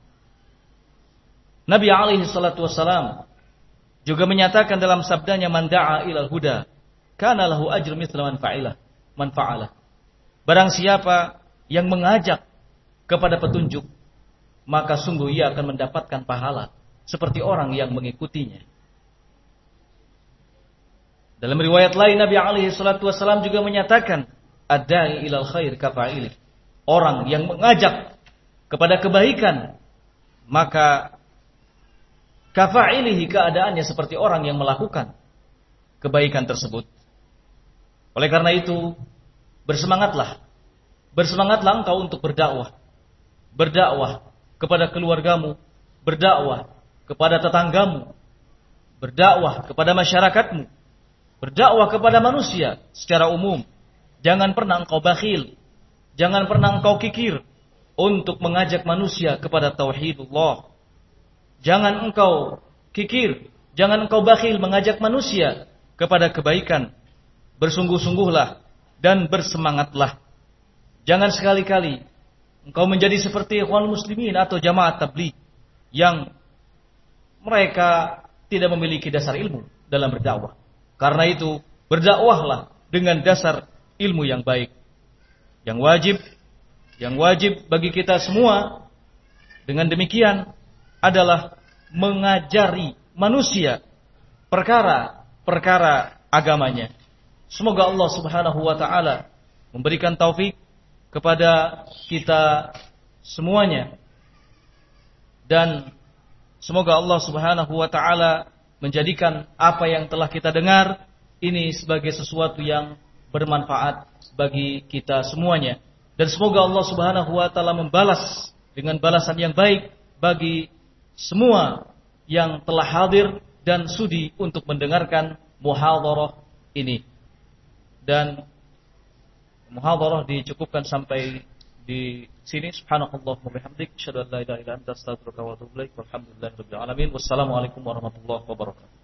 Nabi alaihi salatu wassalam juga menyatakan dalam sabdanya, "Man da'a ilal huda, kana lahu ajru mithla man fa'ilah, man fa'alah." Barang siapa yang mengajak kepada petunjuk, maka sungguh ia akan mendapatkan pahala seperti orang yang mengikutinya. Dalam riwayat lain Nabi alaihi salatu wasallam juga menyatakan, "Ad-da'i ilal khair kafa'ilih." Orang yang mengajak kepada kebaikan, maka kafa'ilihi, keadaannya seperti orang yang melakukan kebaikan tersebut. Oleh karena itu, bersemangatlah. Bersemangatlah engkau untuk berdakwah. Berdakwah kepada keluargamu, berdakwah kepada tetanggamu, berdakwah kepada masyarakatmu, berdakwah kepada manusia secara umum. Jangan pernah engkau bakhil, jangan pernah engkau kikir untuk mengajak manusia kepada tauhidullah. Jangan engkau kikir, jangan engkau bakhil mengajak manusia kepada kebaikan. Bersungguh-sungguhlah dan bersemangatlah. Jangan sekali-kali engkau menjadi seperti ikhwan muslimin atau jamaah tabligh yang mereka tidak memiliki dasar ilmu dalam berdakwah. Karena itu, berdakwahlah dengan dasar ilmu yang baik. Yang wajib, yang wajib bagi kita semua dengan demikian adalah mengajari manusia perkara-perkara agamanya. Semoga Allah Subhanahu wa taala memberikan taufik kepada kita semuanya, dan semoga Allah Subhanahu wa taala menjadikan apa yang telah kita dengar ini sebagai sesuatu yang bermanfaat bagi kita semuanya, dan semoga Allah Subhanahu wa taala membalas dengan balasan yang baik bagi semua yang telah hadir dan sudi untuk mendengarkan muhadharah ini. Dan muhadharah dicukupkan sampai di sini. Subhanakallahumma wa bihamdik, asyhadu an la ilaha illa anta, astaghfiruka wa atubu ilaik. Walhamdulillahirabbil alamin. Wassalamualaikum warahmatullahi wabarakatuh.